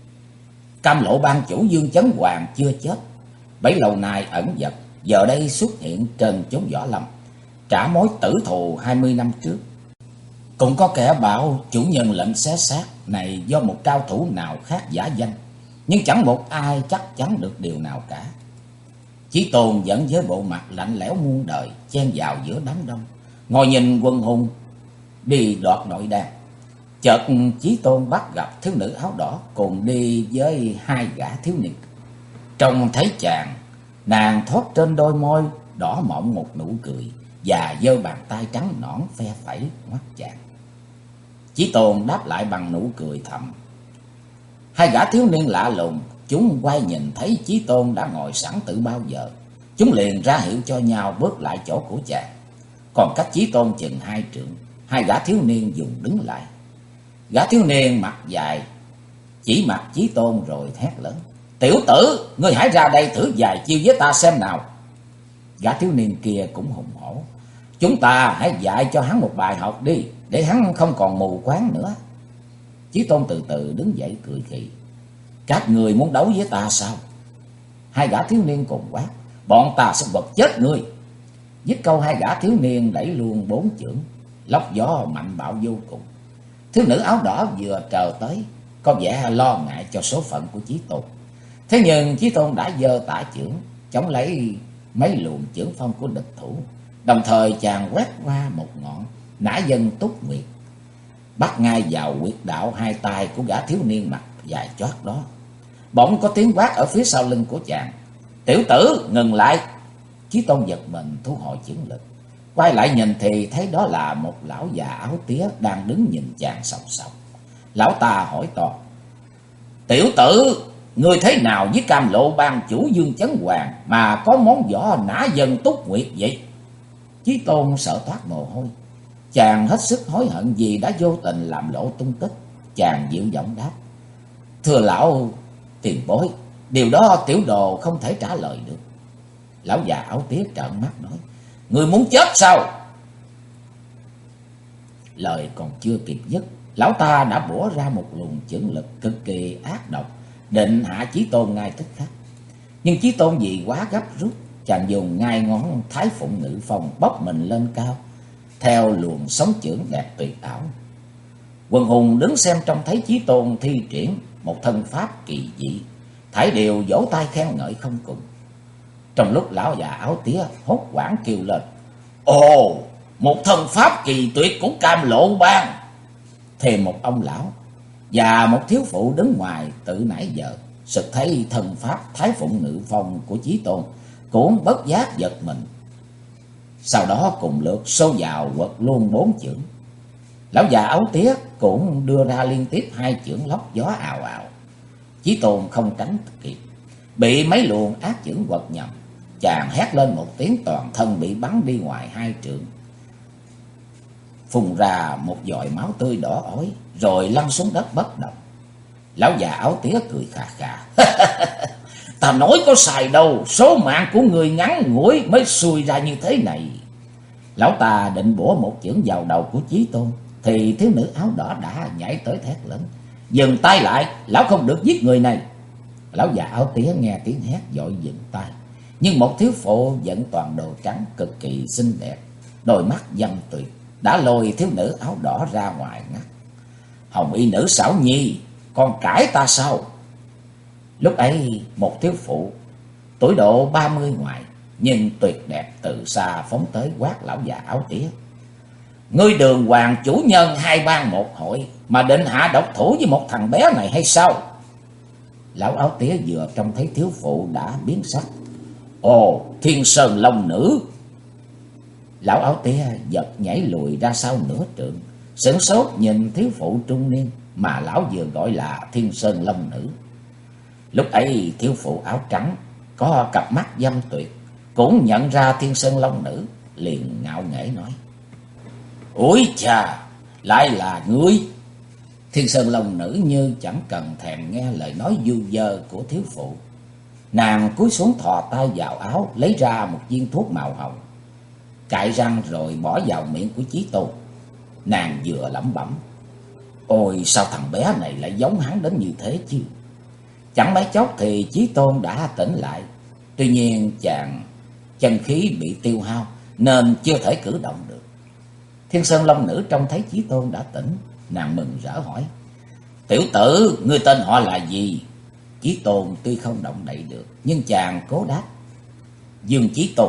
Cam Lộ Bang chủ Dương Chấn Hoàng chưa chết, bấy lâu nay ẩn dật, giờ đây xuất hiện trên chốn võ lâm, trả mối tử thù 20 năm trước. Cũng có kẻ bảo chủ nhân lệnh xé xác này do một cao thủ nào khác giả danh, nhưng chẳng một ai chắc chắn được điều nào cả. Chí Tôn vẫn với bộ mặt lạnh lẽo muôn đời, chen vào giữa đám đông, ngồi nhìn quân hùng đi đoạt nội đan. Chợt Chí Tôn bắt gặp thiếu nữ áo đỏ cùng đi với hai gã thiếu niên. Trông thấy chàng, nàng thoát trên đôi môi đỏ mọng một nụ cười và giơ bàn tay trắng nõn phe phẩy mắt chàng. Chí Tôn đáp lại bằng nụ cười thầm. Hai gã thiếu niên lạ lùng, chúng quay nhìn thấy Chí Tôn đã ngồi sẵn từ bao giờ, chúng liền ra hiệu cho nhau bước lại chỗ của chàng. Còn cách Chí Tôn chừng 2 trượng, hai gã thiếu niên dùng đứng lại. Gã thiếu niên mặt dài chỉ mặt Chí Tôn rồi thét lớn: "Tiểu tử, ngươi hãy ra đây thử vài chiêu với ta xem nào." Gã thiếu niên kia cũng hùng hổ: "Chúng ta hãy dạy cho hắn một bài học đi, để hắn không còn mù quáng nữa." Chí Tôn từ từ đứng dậy cười khì: "Các người muốn đấu với ta sao?" Hai gã thiếu niên cùng quát: "Bọn ta sẽ vật chết ngươi." Dứt câu, hai gã thiếu niên đẩy luôn 4 chưởng, lốc gió mạnh bạo vô cùng. Thiếu nữ áo đỏ vừa chờ tới, có vẻ lo ngại cho số phận của Chí Tôn. Thế nhưng Chí Tôn đã giơ tả chưởng chống lấy mấy luồng chưởng phong của địch thủ, đồng thời chàng quét qua một ngọn nã dân túc nguyệt, bắt ngay vào huyệt đạo hai tay của gã thiếu niên mặt dài chót đó. Bỗng có tiếng quát ở phía sau lưng của chàng: "Tiểu tử, ngừng lại!" Chí Tôn giật mình thu hồi chưởng lực, quay lại nhìn thì thấy đó là một lão già áo tía đang đứng nhìn chàng sòng sòng. Lão ta hỏi to: "Tiểu tử, ngươi thế nào với Cam Lộ Bang chủ Dương Chấn Hoàng mà có món võ nã dân túc nguyệt vậy?" Chí Tôn sợ toát mồ hôi, chàng hết sức hối hận vì đã vô tình làm lộ tung tích. Chàng dịu giọng đáp: "Thưa lão tiền bối, điều đó tiểu đồ không thể trả lời được." Lão già áo tía trợn mắt nói: "Ngươi muốn chết sao?" Lời còn chưa kịp dứt, lão ta đã bủa ra một luồng chưởng lực cực kỳ ác độc, định hạ Chí Tôn ngay tức khắc. Nhưng Chí Tôn vì quá gấp rút, chàng dùng ngay ngón Thái Phụng Ngự Phong bốc mình lên cao, theo luồng sóng chưởng đẹp tuyệt ảo. Quần hùng đứng xem trông thấy Chí Tôn thi triển một thân pháp kỳ dị, thảy đều vỗ tay khen ngợi không cùng. Trong lúc lão già áo tía hốt hoảng kêu lên: "Ồ, một thân pháp kỳ tuyệt của Cam Lộ Bang!" Thêm một ông lão và một thiếu phụ đứng ngoài từ nãy giờ sực thấy thân pháp Thái Phụng Ngự Phong của Chí Tôn, cũng bất giác giật mình. Sau đó cùng lượt xô vào quật luôn 4 chưởng. Lão già áo tía cũng đưa ra liên tiếp 2 chưởng lốc gió ào ào. Chí Tôn không tránh kịp, bị mấy luồng ác chưởng quật nhầm. Chàng hét lên một tiếng, toàn thân bị bắn đi ngoài 2 trượng. phun ra một giọt máu tươi đỏ ối, rồi lăn xuống đất bất động. Lão già áo tía cười khà khà. Ta nói có xài đâu, số mạng của người ngắn ngủi mới xui ra như thế này. Lão ta định bủa một chưởng vào đầu của Chí Tôn, thì thiếu nữ áo đỏ đã nhảy tới thét lớn: Dừng tay lại, lão không được giết người này. Lão già áo tía nghe tiếng hét vội dừng tay. Nhưng một thiếu phụ vẫn toàn đồ trắng cực kỳ xinh đẹp, đôi mắt dâm tuyệt, đã lôi thiếu nữ áo đỏ ra ngoài ngắt. Hồng y nữ xảo nhi, con cãi ta sao? Lúc ấy một thiếu phụ tuổi độ 30 ngoài, nhưng tuyệt đẹp từ xa phóng tới quát lão già áo tía: Ngươi Đường Hoàng chủ nhân hai bang một hội mà định hạ độc thủ với một thằng bé này hay sao? Lão áo tía vừa trông thấy thiếu phụ đã biến sắc. Ồ, Thiên Sơn Long Nữ! Lão áo tía giật nhảy lùi ra sau nửa trượng, sửng sốt nhìn thiếu phụ trung niên mà lão vừa gọi là Thiên Sơn Long Nữ. Lúc ấy thiếu phụ áo trắng có cặp mắt dâm tuyệt cũng nhận ra Thiên Sơn Long Nữ, liền ngạo nghễ nói: Úi chà, lại là ngươi! Thiên Sơn Long Nữ như chẳng cần thèm nghe lời nói du dơ của thiếu phụ. Nàng cúi xuống thò tay vào áo, lấy ra một viên thuốc màu hồng, cạy răng rồi bỏ vào miệng của Chí Tôn. Nàng vừa lẩm bẩm: Ôi, sao thằng bé này lại giống hắn đến như thế chứ? Chẳng mấy chốc thì Chí Tôn đã tỉnh lại. Tuy nhiên chàng chân khí bị tiêu hao nên chưa thể cử động được. Thiên Sơn Long Nữ trông thấy Chí Tôn đã tỉnh, nàng mừng rỡ hỏi: Tiểu tử, ngươi tên họ là gì? Chí Tôn tuy không động đậy được, nhưng chàng cố đáp: Dương Chí Tôn.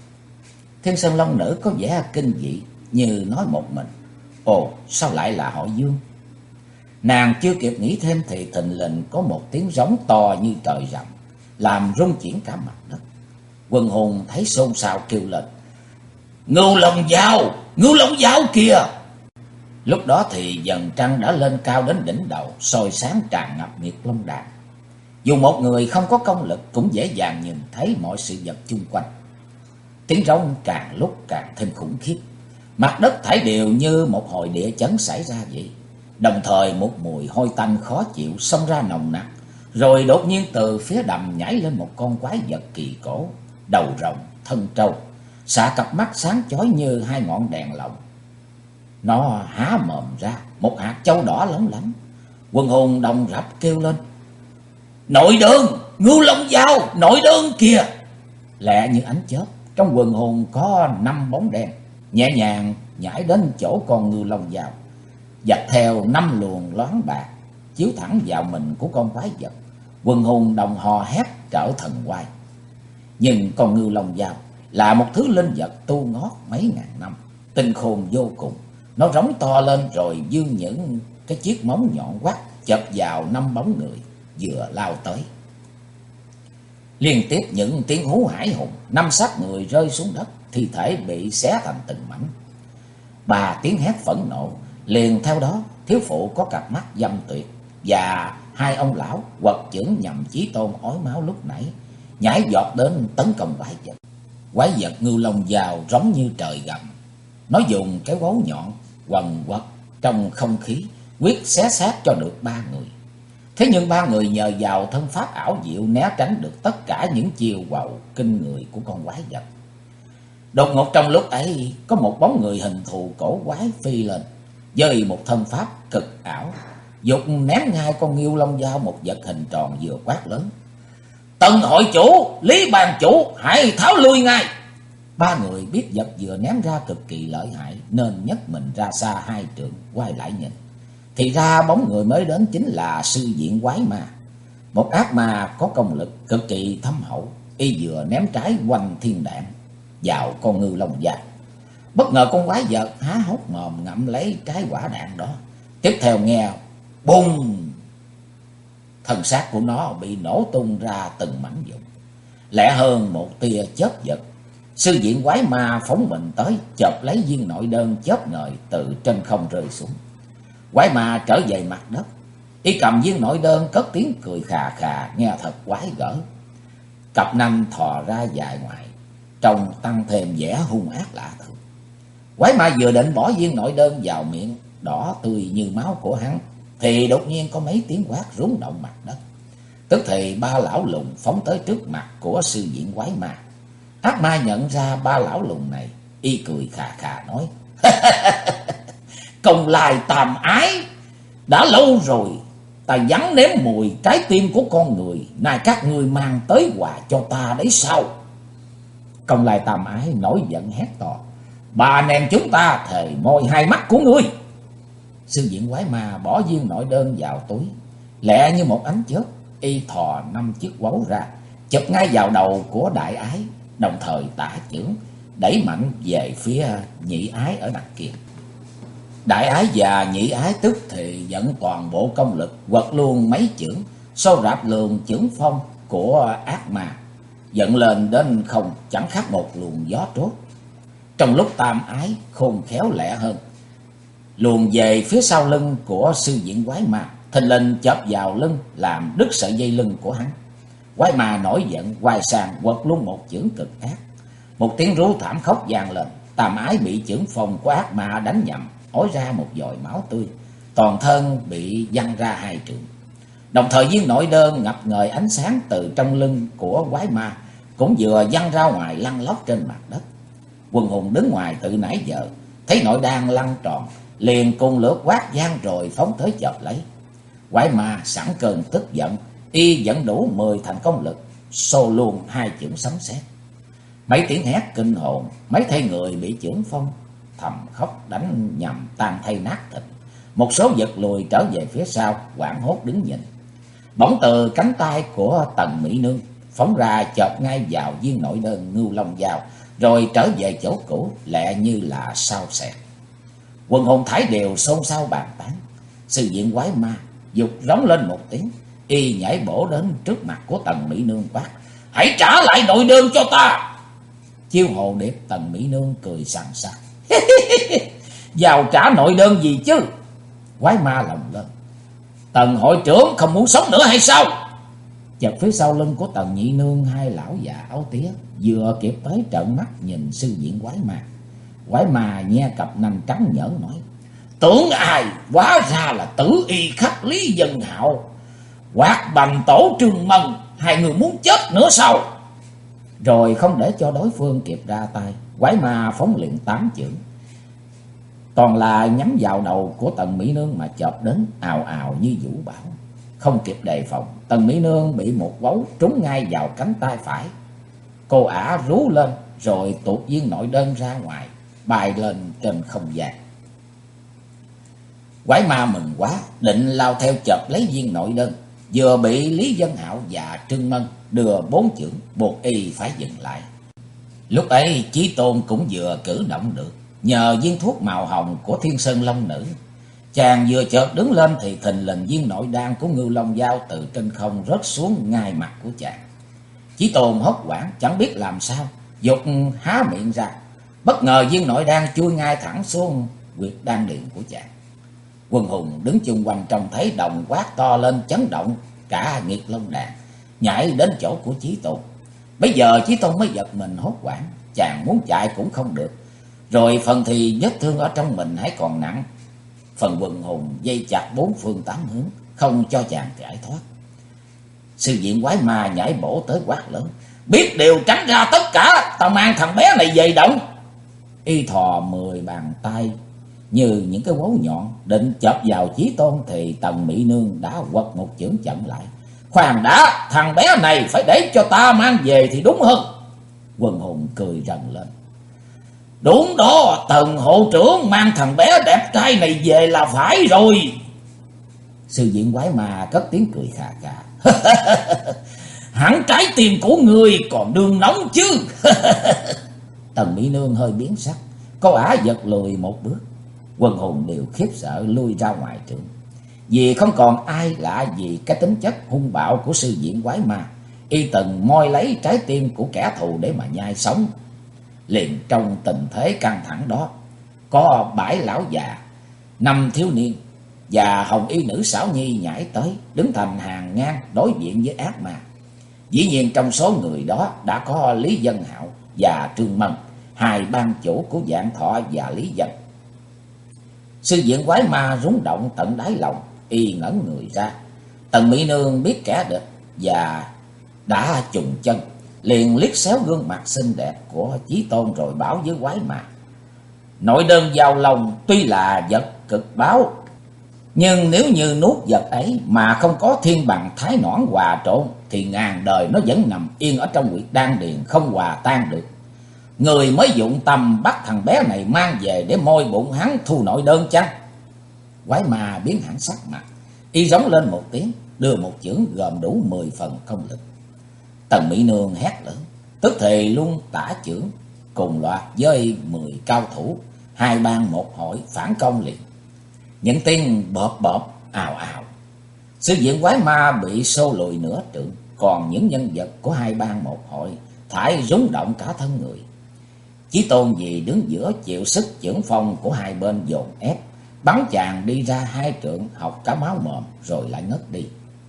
Thiên Sơn Long Nữ có vẻ kinh dị, như nói một mình: Ồ, sao lại là họ Dương? Nàng chưa kịp nghĩ thêm thì thình lình có một tiếng rống to như trời rầm, làm rung chuyển cả mặt đất. Quần hùng thấy xôn xao kêu lên: Ngưu Long Dao! Ngưu Long Dao kìa! Lúc đó thì dần trăng đã lên cao đến đỉnh đầu, soi sáng tràn ngập Nguyệt Long Đàn. Dù một người không có công lực cũng dễ dàng nhìn thấy mọi sự vật chung quanh. Tiếng rống càng lúc càng thêm khủng khiếp, mặt đất thảy đều như một hồi địa chấn xảy ra vậy. Đồng thời một mùi hôi tanh khó chịu xông ra nồng nặc, rồi đột nhiên từ phía đầm nhảy lên một con quái vật kỳ cổ, đầu rồng, thân trâu, xạ cặp mắt sáng chói như hai ngọn đèn lồng. Nó há mồm ra, một hạt châu đỏ lóng lánh. Quần hùng đồng rập kêu lên: Nội đường! Ngưu Long Dao! Nội đường kìa! Lẹ như ánh chớp, trong quần hùng có 5 bóng đen nhẹ nhàng nhảy đến chỗ con Ngưu Long Dao, dạch theo 5 luồng loáng bạc chiếu thẳng vào mình của con quái vật. Quần hùng đồng hò hét trở thần quay. Nhưng con Ngưu Long Dao là một thứ linh vật tu ngót mấy ngàn năm, tinh khôn vô cùng. Nó rống to lên rồi vươn những cái chiếc móng nhọn quắt chộp vào 5 bóng người vừa lao tới. Liên tiếp những tiếng hú hải hùng, 5 xác người rơi xuống đất, thi thể bị xé thành từng mảnh. 3 tiếng hét phẫn nộ, liền theo đó thiếu phụ có cặp mắt dâm tuyệt và 2 ông lão quật chưởng nhằm Chí Tôn ói máu lúc nãy, nhảy giọt đến tấn công quái vật. Quái vật Ngưu Long Dao giống như trời gầm, nó dùng cái gấu nhọn quần quật trong không khí, quyết xé xác cho được 3 người. Thế nhưng 3 người nhờ vào thân pháp ảo diệu né tránh được tất cả những chiêu quầu kinh người của con quái vật. Đột ngột trong lúc ấy, có một bóng người hình thù cổ quái phi lên, với một thân pháp cực ảo, dục ném ngay con Ngưu Long Dao một vật hình tròn vừa quát lớn: Tần hội chủ, Lý bàn chủ, hãy tháo lui ngay! 3 người biết vật vừa ném ra cực kỳ lợi hại nên nhấc mình ra xa 2 trượng, quay lại nhìn. Thì ra bóng người mới đến chính là sư diện quái ma, một ác ma có công lực cực kỳ thâm hậu. Y vừa ném trái quanh thiên đạn vào con Ngưu Long Dao. Bất ngờ con quái vật há hốc mồm ngậm lấy trái quả đạn đó. Tiếp theo nghe bùng, thân xác của nó bị nổ tung ra từng mảnh vụn. Lẹ hơn một tia chớp giật, sư diện quái ma phóng mình tới, chộp lấy viên nội đơn chớp ngời từ trên không rơi xuống. Quái ma trở về mặt đất, y cầm viên nội đơn cất tiếng cười khà khà nghe thật quái gở. Cặp nanh thò ra dài ngoài, trông tăng thêm vẻ hung ác lạ thường. Quái ma vừa định bỏ viên nội đơn vào miệng đỏ tươi như máu của hắn, thì đột nhiên có mấy tiếng quát rúng động mặt đất. Tức thì ba lão lùn phóng tới trước mặt của sư diện quái ma. Ác ma nhận ra ba lão lùn này, y cười khà khà nói: Công lai tam ái, đã lâu rồi ta vắng nếm mùi trái tim của con người, nay các ngươi mang tới quà cho ta đấy sao? Công lai tam ái nổi giận hét to: Ba anh em chúng ta thề môi hai mắt của ngươi. Sư diện quái ma bỏ viên nội đơn vào túi, lẹ như một ánh chớp, y thò 5 chiếc quấu ra, chụp ngay vào đầu của đại ái, đồng thời tả chưởng đẩy mạnh về phía nhị ái ở đằng kia. Đại ái và nhị ái tức thì dẫn toàn bộ công lực quật luôn mấy chưởng, xô rạp luồng chưởng phong của ác ma dẫn lên đến không, chẳng khác một luồng gió trốt. Trong lúc tam ái khôn khéo lẹ hơn, luồn về phía sau lưng của sư diện quái ma, thình lình chộp vào lưng làm đứt sợi dây lưng của hắn. Quái ma nổi giận quay sang quật luôn một chưởng cực ác. Một tiếng rú thảm khóc vang lên, tam ái bị chưởng phong của ác ma đánh nhầm, ói ra một dòi máu tươi, toàn thân bị văng ra 2 trượng. Đồng thời viên nội đơn ngập ngời ánh sáng từ trong lưng của quái ma cũng vừa văng ra ngoài lăn lóc trên mặt đất. Quần hùng đứng ngoài từ nãy giờ thấy nội đan lăn tròn, liền cùng lửa quát vang rồi phóng tới chộp lấy. Quái ma sẵn cơn tức giận, y vẫn đủ 10 thành công lực, xô luôn 2 chưởng sấm sét. Mấy tiếng hét kinh hồn, mấy thây người bị chưởng phong thầm khóc đánh nhằm tan thây nát thịt. Một số giật lùi trở về phía sau, hoảng hốt đứng nhìn. Bỗng từ cánh tay của Tần Mỹ Nương phóng ra chộp ngay vào viên nội đơn Ngưu Long Dao, rồi trở về chỗ cũ lẹ như là sao xẹt. Quần hồn thải đều xôn xao bàn tán. Sư diện quái ma giục rống lên một tiếng, y nhảy bổ đến trước mặt của Tần Mỹ Nương quát: Hãy trả lại nội đơn cho ta! Chiêu hồ điệp Tần Mỹ Nương cười sằng sặc: Vào trả nội đơn gì chứ? Quái ma lồng lên: Tần hội trưởng không muốn sống nữa hay sao? Chợt phía sau lưng của Tần Nhị Nương 2 lão già áo tía vừa kịp tới trợn mắt nhìn sư diện quái ma. Quái ma nhe cặp nanh trắng nhởn nói: Tưởng ai, hóa ra là tử y khắc Lý Dân Hạo, Quạt Bành tổ Trương Mân, hai người muốn chết nữa sao? Rồi không để cho đối phương kịp ra tay, quái ma phóng liền 8 chưởng, toàn là nhắm vào đầu của Tần Mỹ Nương mà chộp đến ào ào như vũ bão. Không kịp đề phòng, Tần Mỹ Nương bị một quấu trúng ngay vào cánh tay phải. Cô ả rú lên rồi tuột viên nội đơn ra ngoài, bay lên trên không gian. Quái ma mừng quá, định lao theo chộp lấy viên nội đơn, vừa bị Lý Dân Hạo và Trương Mân đưa 4 chưởng buộc y phải dừng lại. Lúc ấy Chí Tôn cũng vừa cử động được, nhờ viên thuốc màu hồng của Thiên Sơn Long Nữ. Chàng vừa chợt đứng lên thì thình lình viên nội đan của Ngưu Long Dao từ trên không rớt xuống ngay mặt của chàng. Chí Tôn hốt hoảng chẳng biết làm sao, giục há miệng ra. Bất ngờ viên nội đan chui ngay thẳng xuống huyệt đan điền của chàng. Quân hùng đứng chung quanh trông thấy đồng quát to lên chấn động cả Nghiệt Long Đàn, nhảy đến chỗ của Chí Tôn. Bây giờ Chí Tôn mới giật mình hốt hoảng, chàng muốn chạy cũng không được. Rồi phần thì vết thương ở trong mình hãy còn nặng, phần quần hùng dây chặt 4 phương 8 hướng, không cho chàng giải thoát. Sư diện quái ma nhảy bổ tới quát lớn: Biết điều tránh ra tất cả, tao mang thằng bé này về động. Y thò 10 bàn tay như những cái quấu nhọn định chộp vào Chí Tôn thì Tần Mỹ Nương đã quật một chưởng chặn lại. Khoan đã, thằng bé này phải để cho ta mang về thì đúng hơn. Quần hùng cười rần lên: Đúng đó, Tần hộ trưởng mang thằng bé đẹp trai này về là phải rồi. Sư diện quái ma cất tiếng cười khà khà: Hẳn trái tim của người còn đương nóng chứ. Tần Mỹ Nương hơi biến sắc, cô ả giật lùi một bước. Quần hùng đều khiếp sợ lui ra ngoài trường, vì không còn ai lạ gì cái tính chất hung bạo của sư diện quái ma. Y từng moi lấy trái tim của kẻ thù để mà nhai sống. Liền trong tình thế căng thẳng đó, có 7 lão già, 5 thiếu niên và hồng y nữ xảo nhi nhảy tới, đứng thành hàng ngang đối diện với ác ma. Dĩ nhiên trong số người đó đã có Lý Dân Hạo và Trương Mân, hai ban chủ của Vạn Thọ và Lý Dân. Sư diện quái ma rúng động tận đáy lòng, y ngẩn người ra. Tần Mỹ Nương biết kẻ địch và đã trùng chân, liền liếc xéo gương mặt xinh đẹp của Chí Tôn rồi bảo với quái ma: nội đơn vào lòng tuy là vật cực báu, nhưng nếu như nuốt vật ấy mà không có thiên bằng thái nõn hòa trộn, thì ngàn đời nó vẫn nằm yên ở trong huyệt đan điền không hòa tan được. Người mới dụng tâm bắt thằng bé này mang về để môi bụng hắn thu nội đơn chăng? Quái ma biến hẳn sắc mặt, y giống lên một tiếng, đưa một chưởng gồm đủ 10 phần công lực. Tần Mỹ Nương hét lớn, tức thì luôn tả chưởng cùng loạt với 10 cao thủ, hai bang một hội phản công liền. Những tiếng bợp bợp ào ào, sư diện quái ma bị xô lùi nửa trượng, còn những nhân vật của hai bang một hội thải rúng động cả thân người. Chí Tôn vì đứng giữa chịu sức chưởng phong của hai bên dồn ép, bắn chàng đi ra 2 trượng, học cả máu mồm rồi lại ngất đi.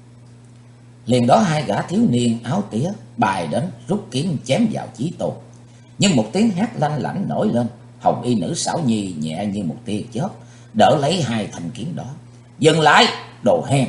Liền đó hai gã thiếu niên áo tía bài đến rút kiếm chém vào Chí Tôn, nhưng một tiếng hét lanh lảnh nổi lên. Hồng y nữ Xảo Nhi nhẹ như một tia chớp đỡ lấy hai thanh kiếm đó. Dừng lại, đồ hèn!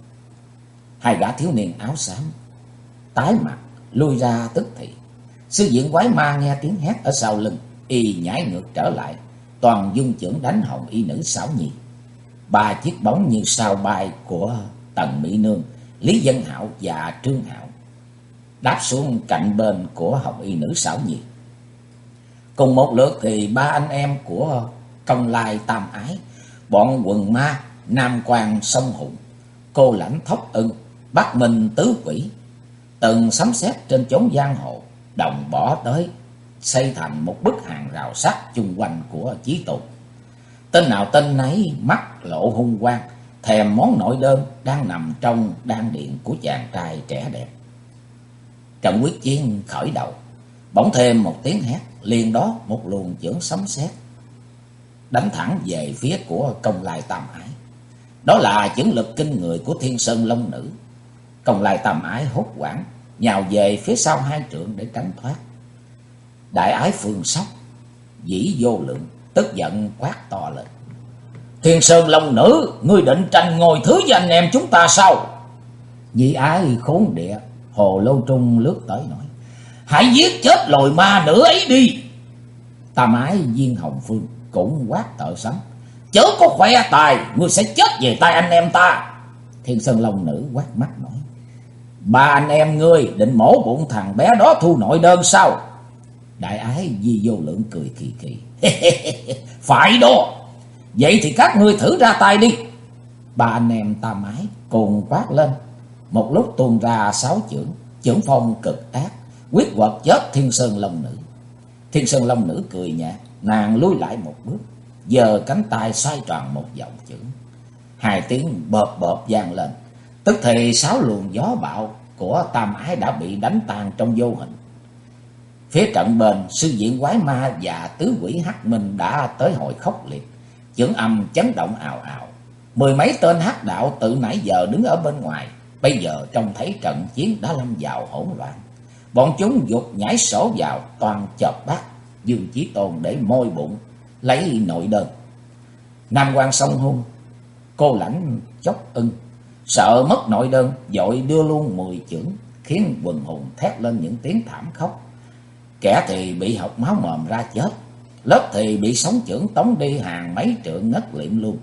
Hai gã thiếu niên áo xám tái mặt lui ra tức thì. Sư diện quái ma nghe tiếng hét ở sau lưng, y nhảy ngược trở lại, toàn dung chưởng đánh Hồng y nữ Xảo Nhi. 3 chiếc bóng như sao bay của Tần Mỹ Nương, Lý Dân Hạo và Trương Hạo đáp xuống cạnh bên của Hồng y nữ Xảo Nhi. Cùng một lượt thì 3 anh em của Công Lai Tam Ái, bọn Quần Ma, Nam Quan Sông Hùng, Cô Lãnh Thốc Ưng, Bắc Minh Tứ Quỷ, từng sấm sét trên chốn giang hồ, đồng bỏ tới xây thành một bức hàng rào sắt chung quanh của Chí Tôn. Tên nào tên nấy mắt lộ hung quang, thèm món nội đơn đang nằm trong đan điện của chàng trai trẻ đẹp. Trận quyết chiến khởi đầu, bỗng thêm một tiếng hét, liền đó một luồng chưởng sấm sét đánh thẳng về phía của Công Lai Tam Ái. Đó là chưởng lực kinh người của Thiên Sơn Long Nữ. Công Lai Tam Ái hốt hoảng nhào về phía sau 2 trượng để tránh thoát. Đại Ái Phương Sóc dĩ vô lượng tức giận quát to lên: Thiên Sơn Long Nữ, ngươi định tranh ngôi thứ với anh em chúng ta sao? Nhị Ái khốn địa Hồ Lô Trung lướt tới nói: hãy giết chết lồi ma nữ ấy đi. Tam Ái Viên Hồng Phương cũng quát tợ sấm: chớ có khoe tài, ngươi sẽ chết về tay anh em ta. Thiên Sơn Long Nữ quát mắt nói: 3 anh em ngươi định mổ bụng thằng bé đó thu nội đơn sao? Đại Ái Di Vô Lượng cười kỳ kỳ: phải đó, vậy thì các ngươi thử ra tay đi. 3 anh em Tam Ái cùng quát lên, một lúc tuôn ra 6 chưởng, chưởng phong cực ác, quyết quật chết Thiên Sơn Long Nữ. Thiên Sơn Long Nữ cười nhạt, nàng lùi lại một bước, giơ cánh tay xoay tròn một vòng chưởng. 2 tiếng bợp bợp vang lên, tức thì 6 luồng gió bạo của Tam Ái đã bị đánh tan trong vô hình. Phía trận bên, sư diện quái ma và tứ quỷ Hắc Minh đã tới hội khốc liệt, chưởng âm chấn động ào ào. 10 mấy tên hắc đạo từ nãy giờ đứng ở bên ngoài, bây giờ trông thấy trận chiến đã lâm vào hỗn loạn. Bọn chúng giục nhảy sổ vào, toàn chộp bắt Dương Chí Tôn để môi bụng lấy nội đơn. Nam Quan Sông Hung, Cô Lãnh Chốc Ưng sợ mất nội đơn, vội đưa luôn 10 chưởng, khiến quần hùng thét lên những tiếng thảm khốc. Kẻ thì bị học máu mồm ra chết, lớp thì bị sóng chưởng tống đi hàng mấy trượng ngất liệm luôn.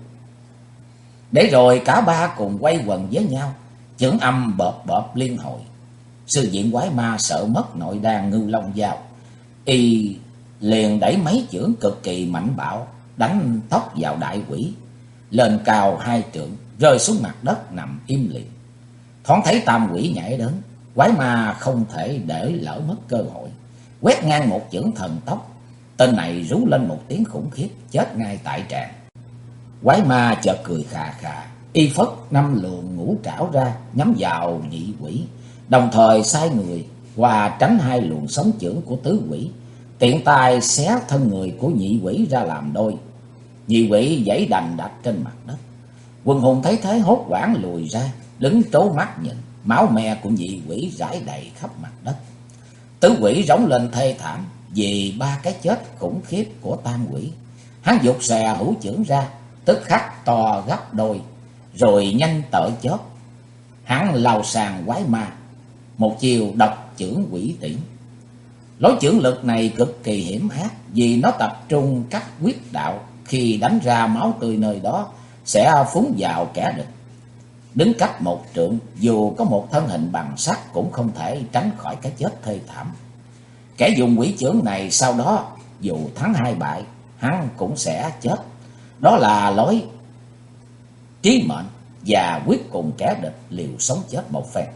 Để rồi cả 3 cùng quay quần với nhau, chưởng âm bợp bợp liên hồi. Sư diện quái ma sợ mất nội đan Ngưu Long Dao, y liền đẩy mấy chưởng cực kỳ mạnh bạo, đánh tóc vào đại quỷ, lên cao 2 trượng, rơi xuống mặt đất nằm im lìm. Thoáng thấy tam quỷ nhảy đến, quái ma không thể để lỡ mất cơ hội, quét ngang một chưởng thần tốc. Tên này rú lên một tiếng khủng khiếp, chết ngay tại tràng. Quái ma chợt cười khà khà, y phất 5 luồng ngũ trảo ra nhắm vào nhị quỷ, đồng thời sai người qua tránh 2 luồng sóng chưởng của tứ quỷ, tiện tay xé thân người của nhị quỷ ra làm đôi. Nhị quỷ giãy đành đạch trên mặt đất. Quần hùng thấy thế hốt hoảng lùi ra, đứng trố mắt nhìn, máu me của nhị quỷ rải đầy khắp mặt đất. Tứ quỷ rống lên thê thảm, vì ba cái chết khủng khiếp của tam quỷ. Hắn giục xòe hữu chưởng ra, tức khắc to gấp đôi, rồi nhanh tợ chớp. Hắn lao sang quái ma, một chiều độc chưởng quỷ tiễn. Lối chưởng lực này cực kỳ hiểm ác, vì nó tập trung các quyết đạo, khi đánh ra máu tươi nơi đó sẽ phúng vào kẻ địch. Đứng cách một trượng, dù có một thân hình bằng sắt cũng không thể tránh khỏi cái chết thê thảm. Kẻ dùng quỷ chưởng này sau đó dù thắng hay bại, hắn cũng sẽ chết. Đó là lối trí mệnh và quyết cùng kẻ địch liều sống chết một phen.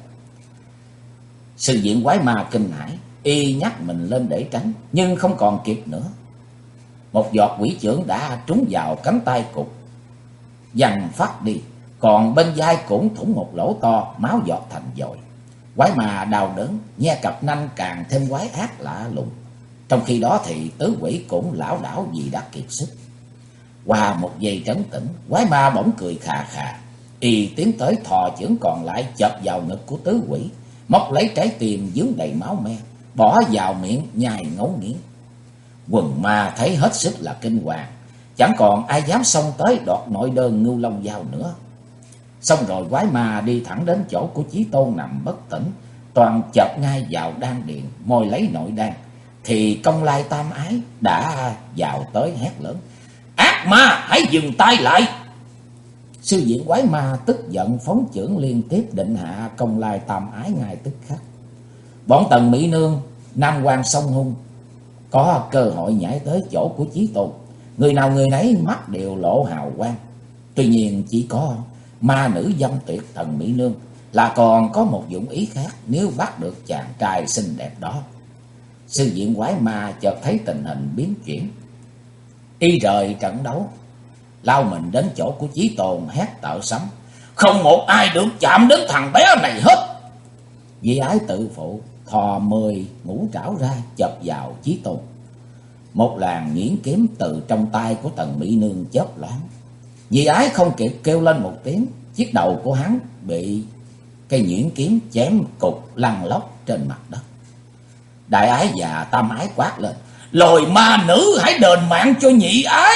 Sự diện quái ma kinh hãi, y nhắc mình lên để tránh, nhưng không còn kịp nữa. Một giọt quỷ chưởng đã trúng vào cánh tay cục, văng phát đi, còn bên vai cũng thủng một lỗ to, máu giọt thành dội. Quái ma đau đớn, nhe cặp nanh càng thêm quái ác lạ lùng. Trong khi đó thì tứ quỷ cũng lảo đảo vì đã kiệt sức. Qua một giây trấn tĩnh, quái ma bỗng cười khà khà. Y tiến tới thò chưởng còn lại chộp vào ngực của tứ quỷ, móc lấy trái tim dướng đầy máu me, bỏ vào miệng nhai ngấu nghiến. Quần ma thấy hết sức là kinh hoàng, chẳng còn ai dám xông tới đoạt nội đơn Ngưu Long Dao nữa. Xong rồi quái ma đi thẳng đến chỗ của Chí Tôn nằm bất tỉnh, toàn chộp ngay vào đan điền môi lấy nội đan. Thì Công Lai Tam Ái đã vào tới hét lớn: "Ác ma, hãy dừng tay lại!" Sư diện quái ma tức giận phóng chưởng liên tiếp định hạ Công Lai Tam Ái ngay tức khắc. Bọn Tần Mỹ Nương, Nam Quan Sông Hung có cơ hội nhảy tới chỗ của Chí Tôn. Người nào người nấy mắt đều lộ hào quang. Tuy nhiên chỉ có ma nữ dâm tuyệt Tần Mỹ Nương là còn có một dụng ý khác nếu bắt được chàng trai xinh đẹp đó. Sư diện quái ma chợt thấy tình hình biến chuyển, y rời trận đấu, lao mình đến chỗ của Chí Tôn hét tợ sấm: "Không một ai được chạm đến thằng bé này hết!" Di Ái tự phụ thò 10 ngũ trảo ra chộp vào Chí Tôn. Một làn nhuyễn kiếm từ trong tay của Tần Mỹ Nương chớp loáng. Di Ái không kịp kêu lên một tiếng, chiếc đầu của hắn bị cây nhuyễn kiếm chém cục lăn lóc trên mặt đất. Đại Ái và Tam Ái quát lên: "Lồi ma nữ, hãy đền mạng cho nhị ái!"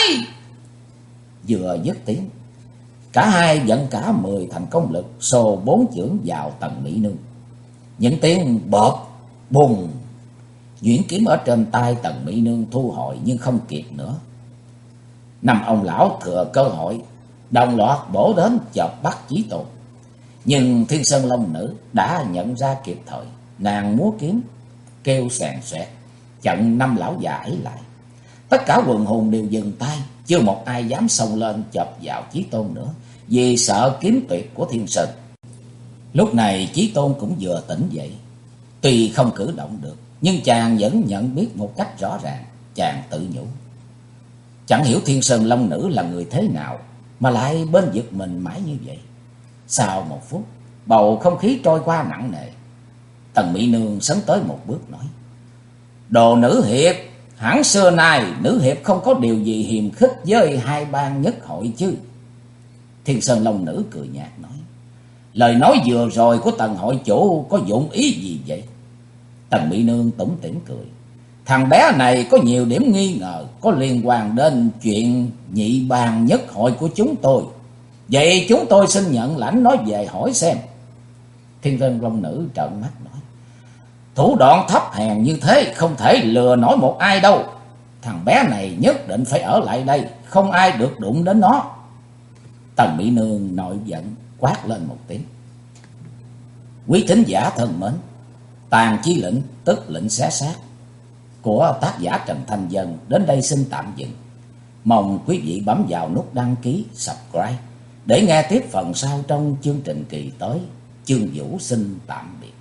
Vừa dứt tiếng, cả hai dẫn cả 10 thành công lực xô 4 chưởng vào Tần Mỹ Nương. Những tiếng bọp bùng, nhuyễn kiếm ở trên tay Tần Mỹ Nương thu hồi nhưng không kịp nữa. Năm ông lão thừa cơ hội đồng loạt bổ đến chộp bắt Chí Tôn. Nhưng Thiên Sơn Long Nữ đã nhận ra kịp thời, nàng múa kiếm kêu sàn xoẹt chặn 5 lão già ấy lại. Tất cả quần hùng đều dừng tay, chưa một ai dám xông lên chộp vào Chí Tôn nữa, vì sợ kiếm tuyệt của Thiên Sơn. Lúc này Chí Tôn cũng vừa tỉnh dậy, tuy không cử động được, nhưng chàng vẫn nhận biết một cách rõ ràng. Chàng tự nhủ: chẳng hiểu Thiên Sơn Long Nữ là người thế nào mà lại bên vực mình mãi như vậy. Sau một phút, bầu không khí trôi qua nặng nề. Tần Mỹ Nương sấn tới một bước nói: "Đồ nữ hiệp, hẳn xưa nay nữ hiệp không có điều gì hiềm khích với hai bang nhất hội chứ?" Thiên Sơn Long Nữ cười nhạt nói: "Lời nói vừa rồi của Tần hội chủ có dụng ý gì vậy?" Tần Mỹ Nương tủm tỉm cười: "Thằng bé này có nhiều điểm nghi ngờ, có liên quan đến chuyện nhị bang nhất hội của chúng tôi. Vậy chúng tôi xin nhận lãnh nói về hỏi xem." Thiên Sơn Long Nữ trợn mắt nói: "Thủ đoạn thấp hèn như thế không thể lừa nổi một ai đâu. Thằng bé này nhất định phải ở lại đây, không ai được đụng đến nó." Tần Mỹ Nương nổi giận quát lên một tiếng: "Quý thính giả thân mến, Tàn Chí Lệnh tức lệnh xé xác của tác giả Trần Thanh Dân đến đây xin tạm dừng. Mong quý vị bấm vào nút đăng ký, subscribe để nghe tiếp phần sau trong chương trình kỳ tới. Chương Vũ xin tạm biệt.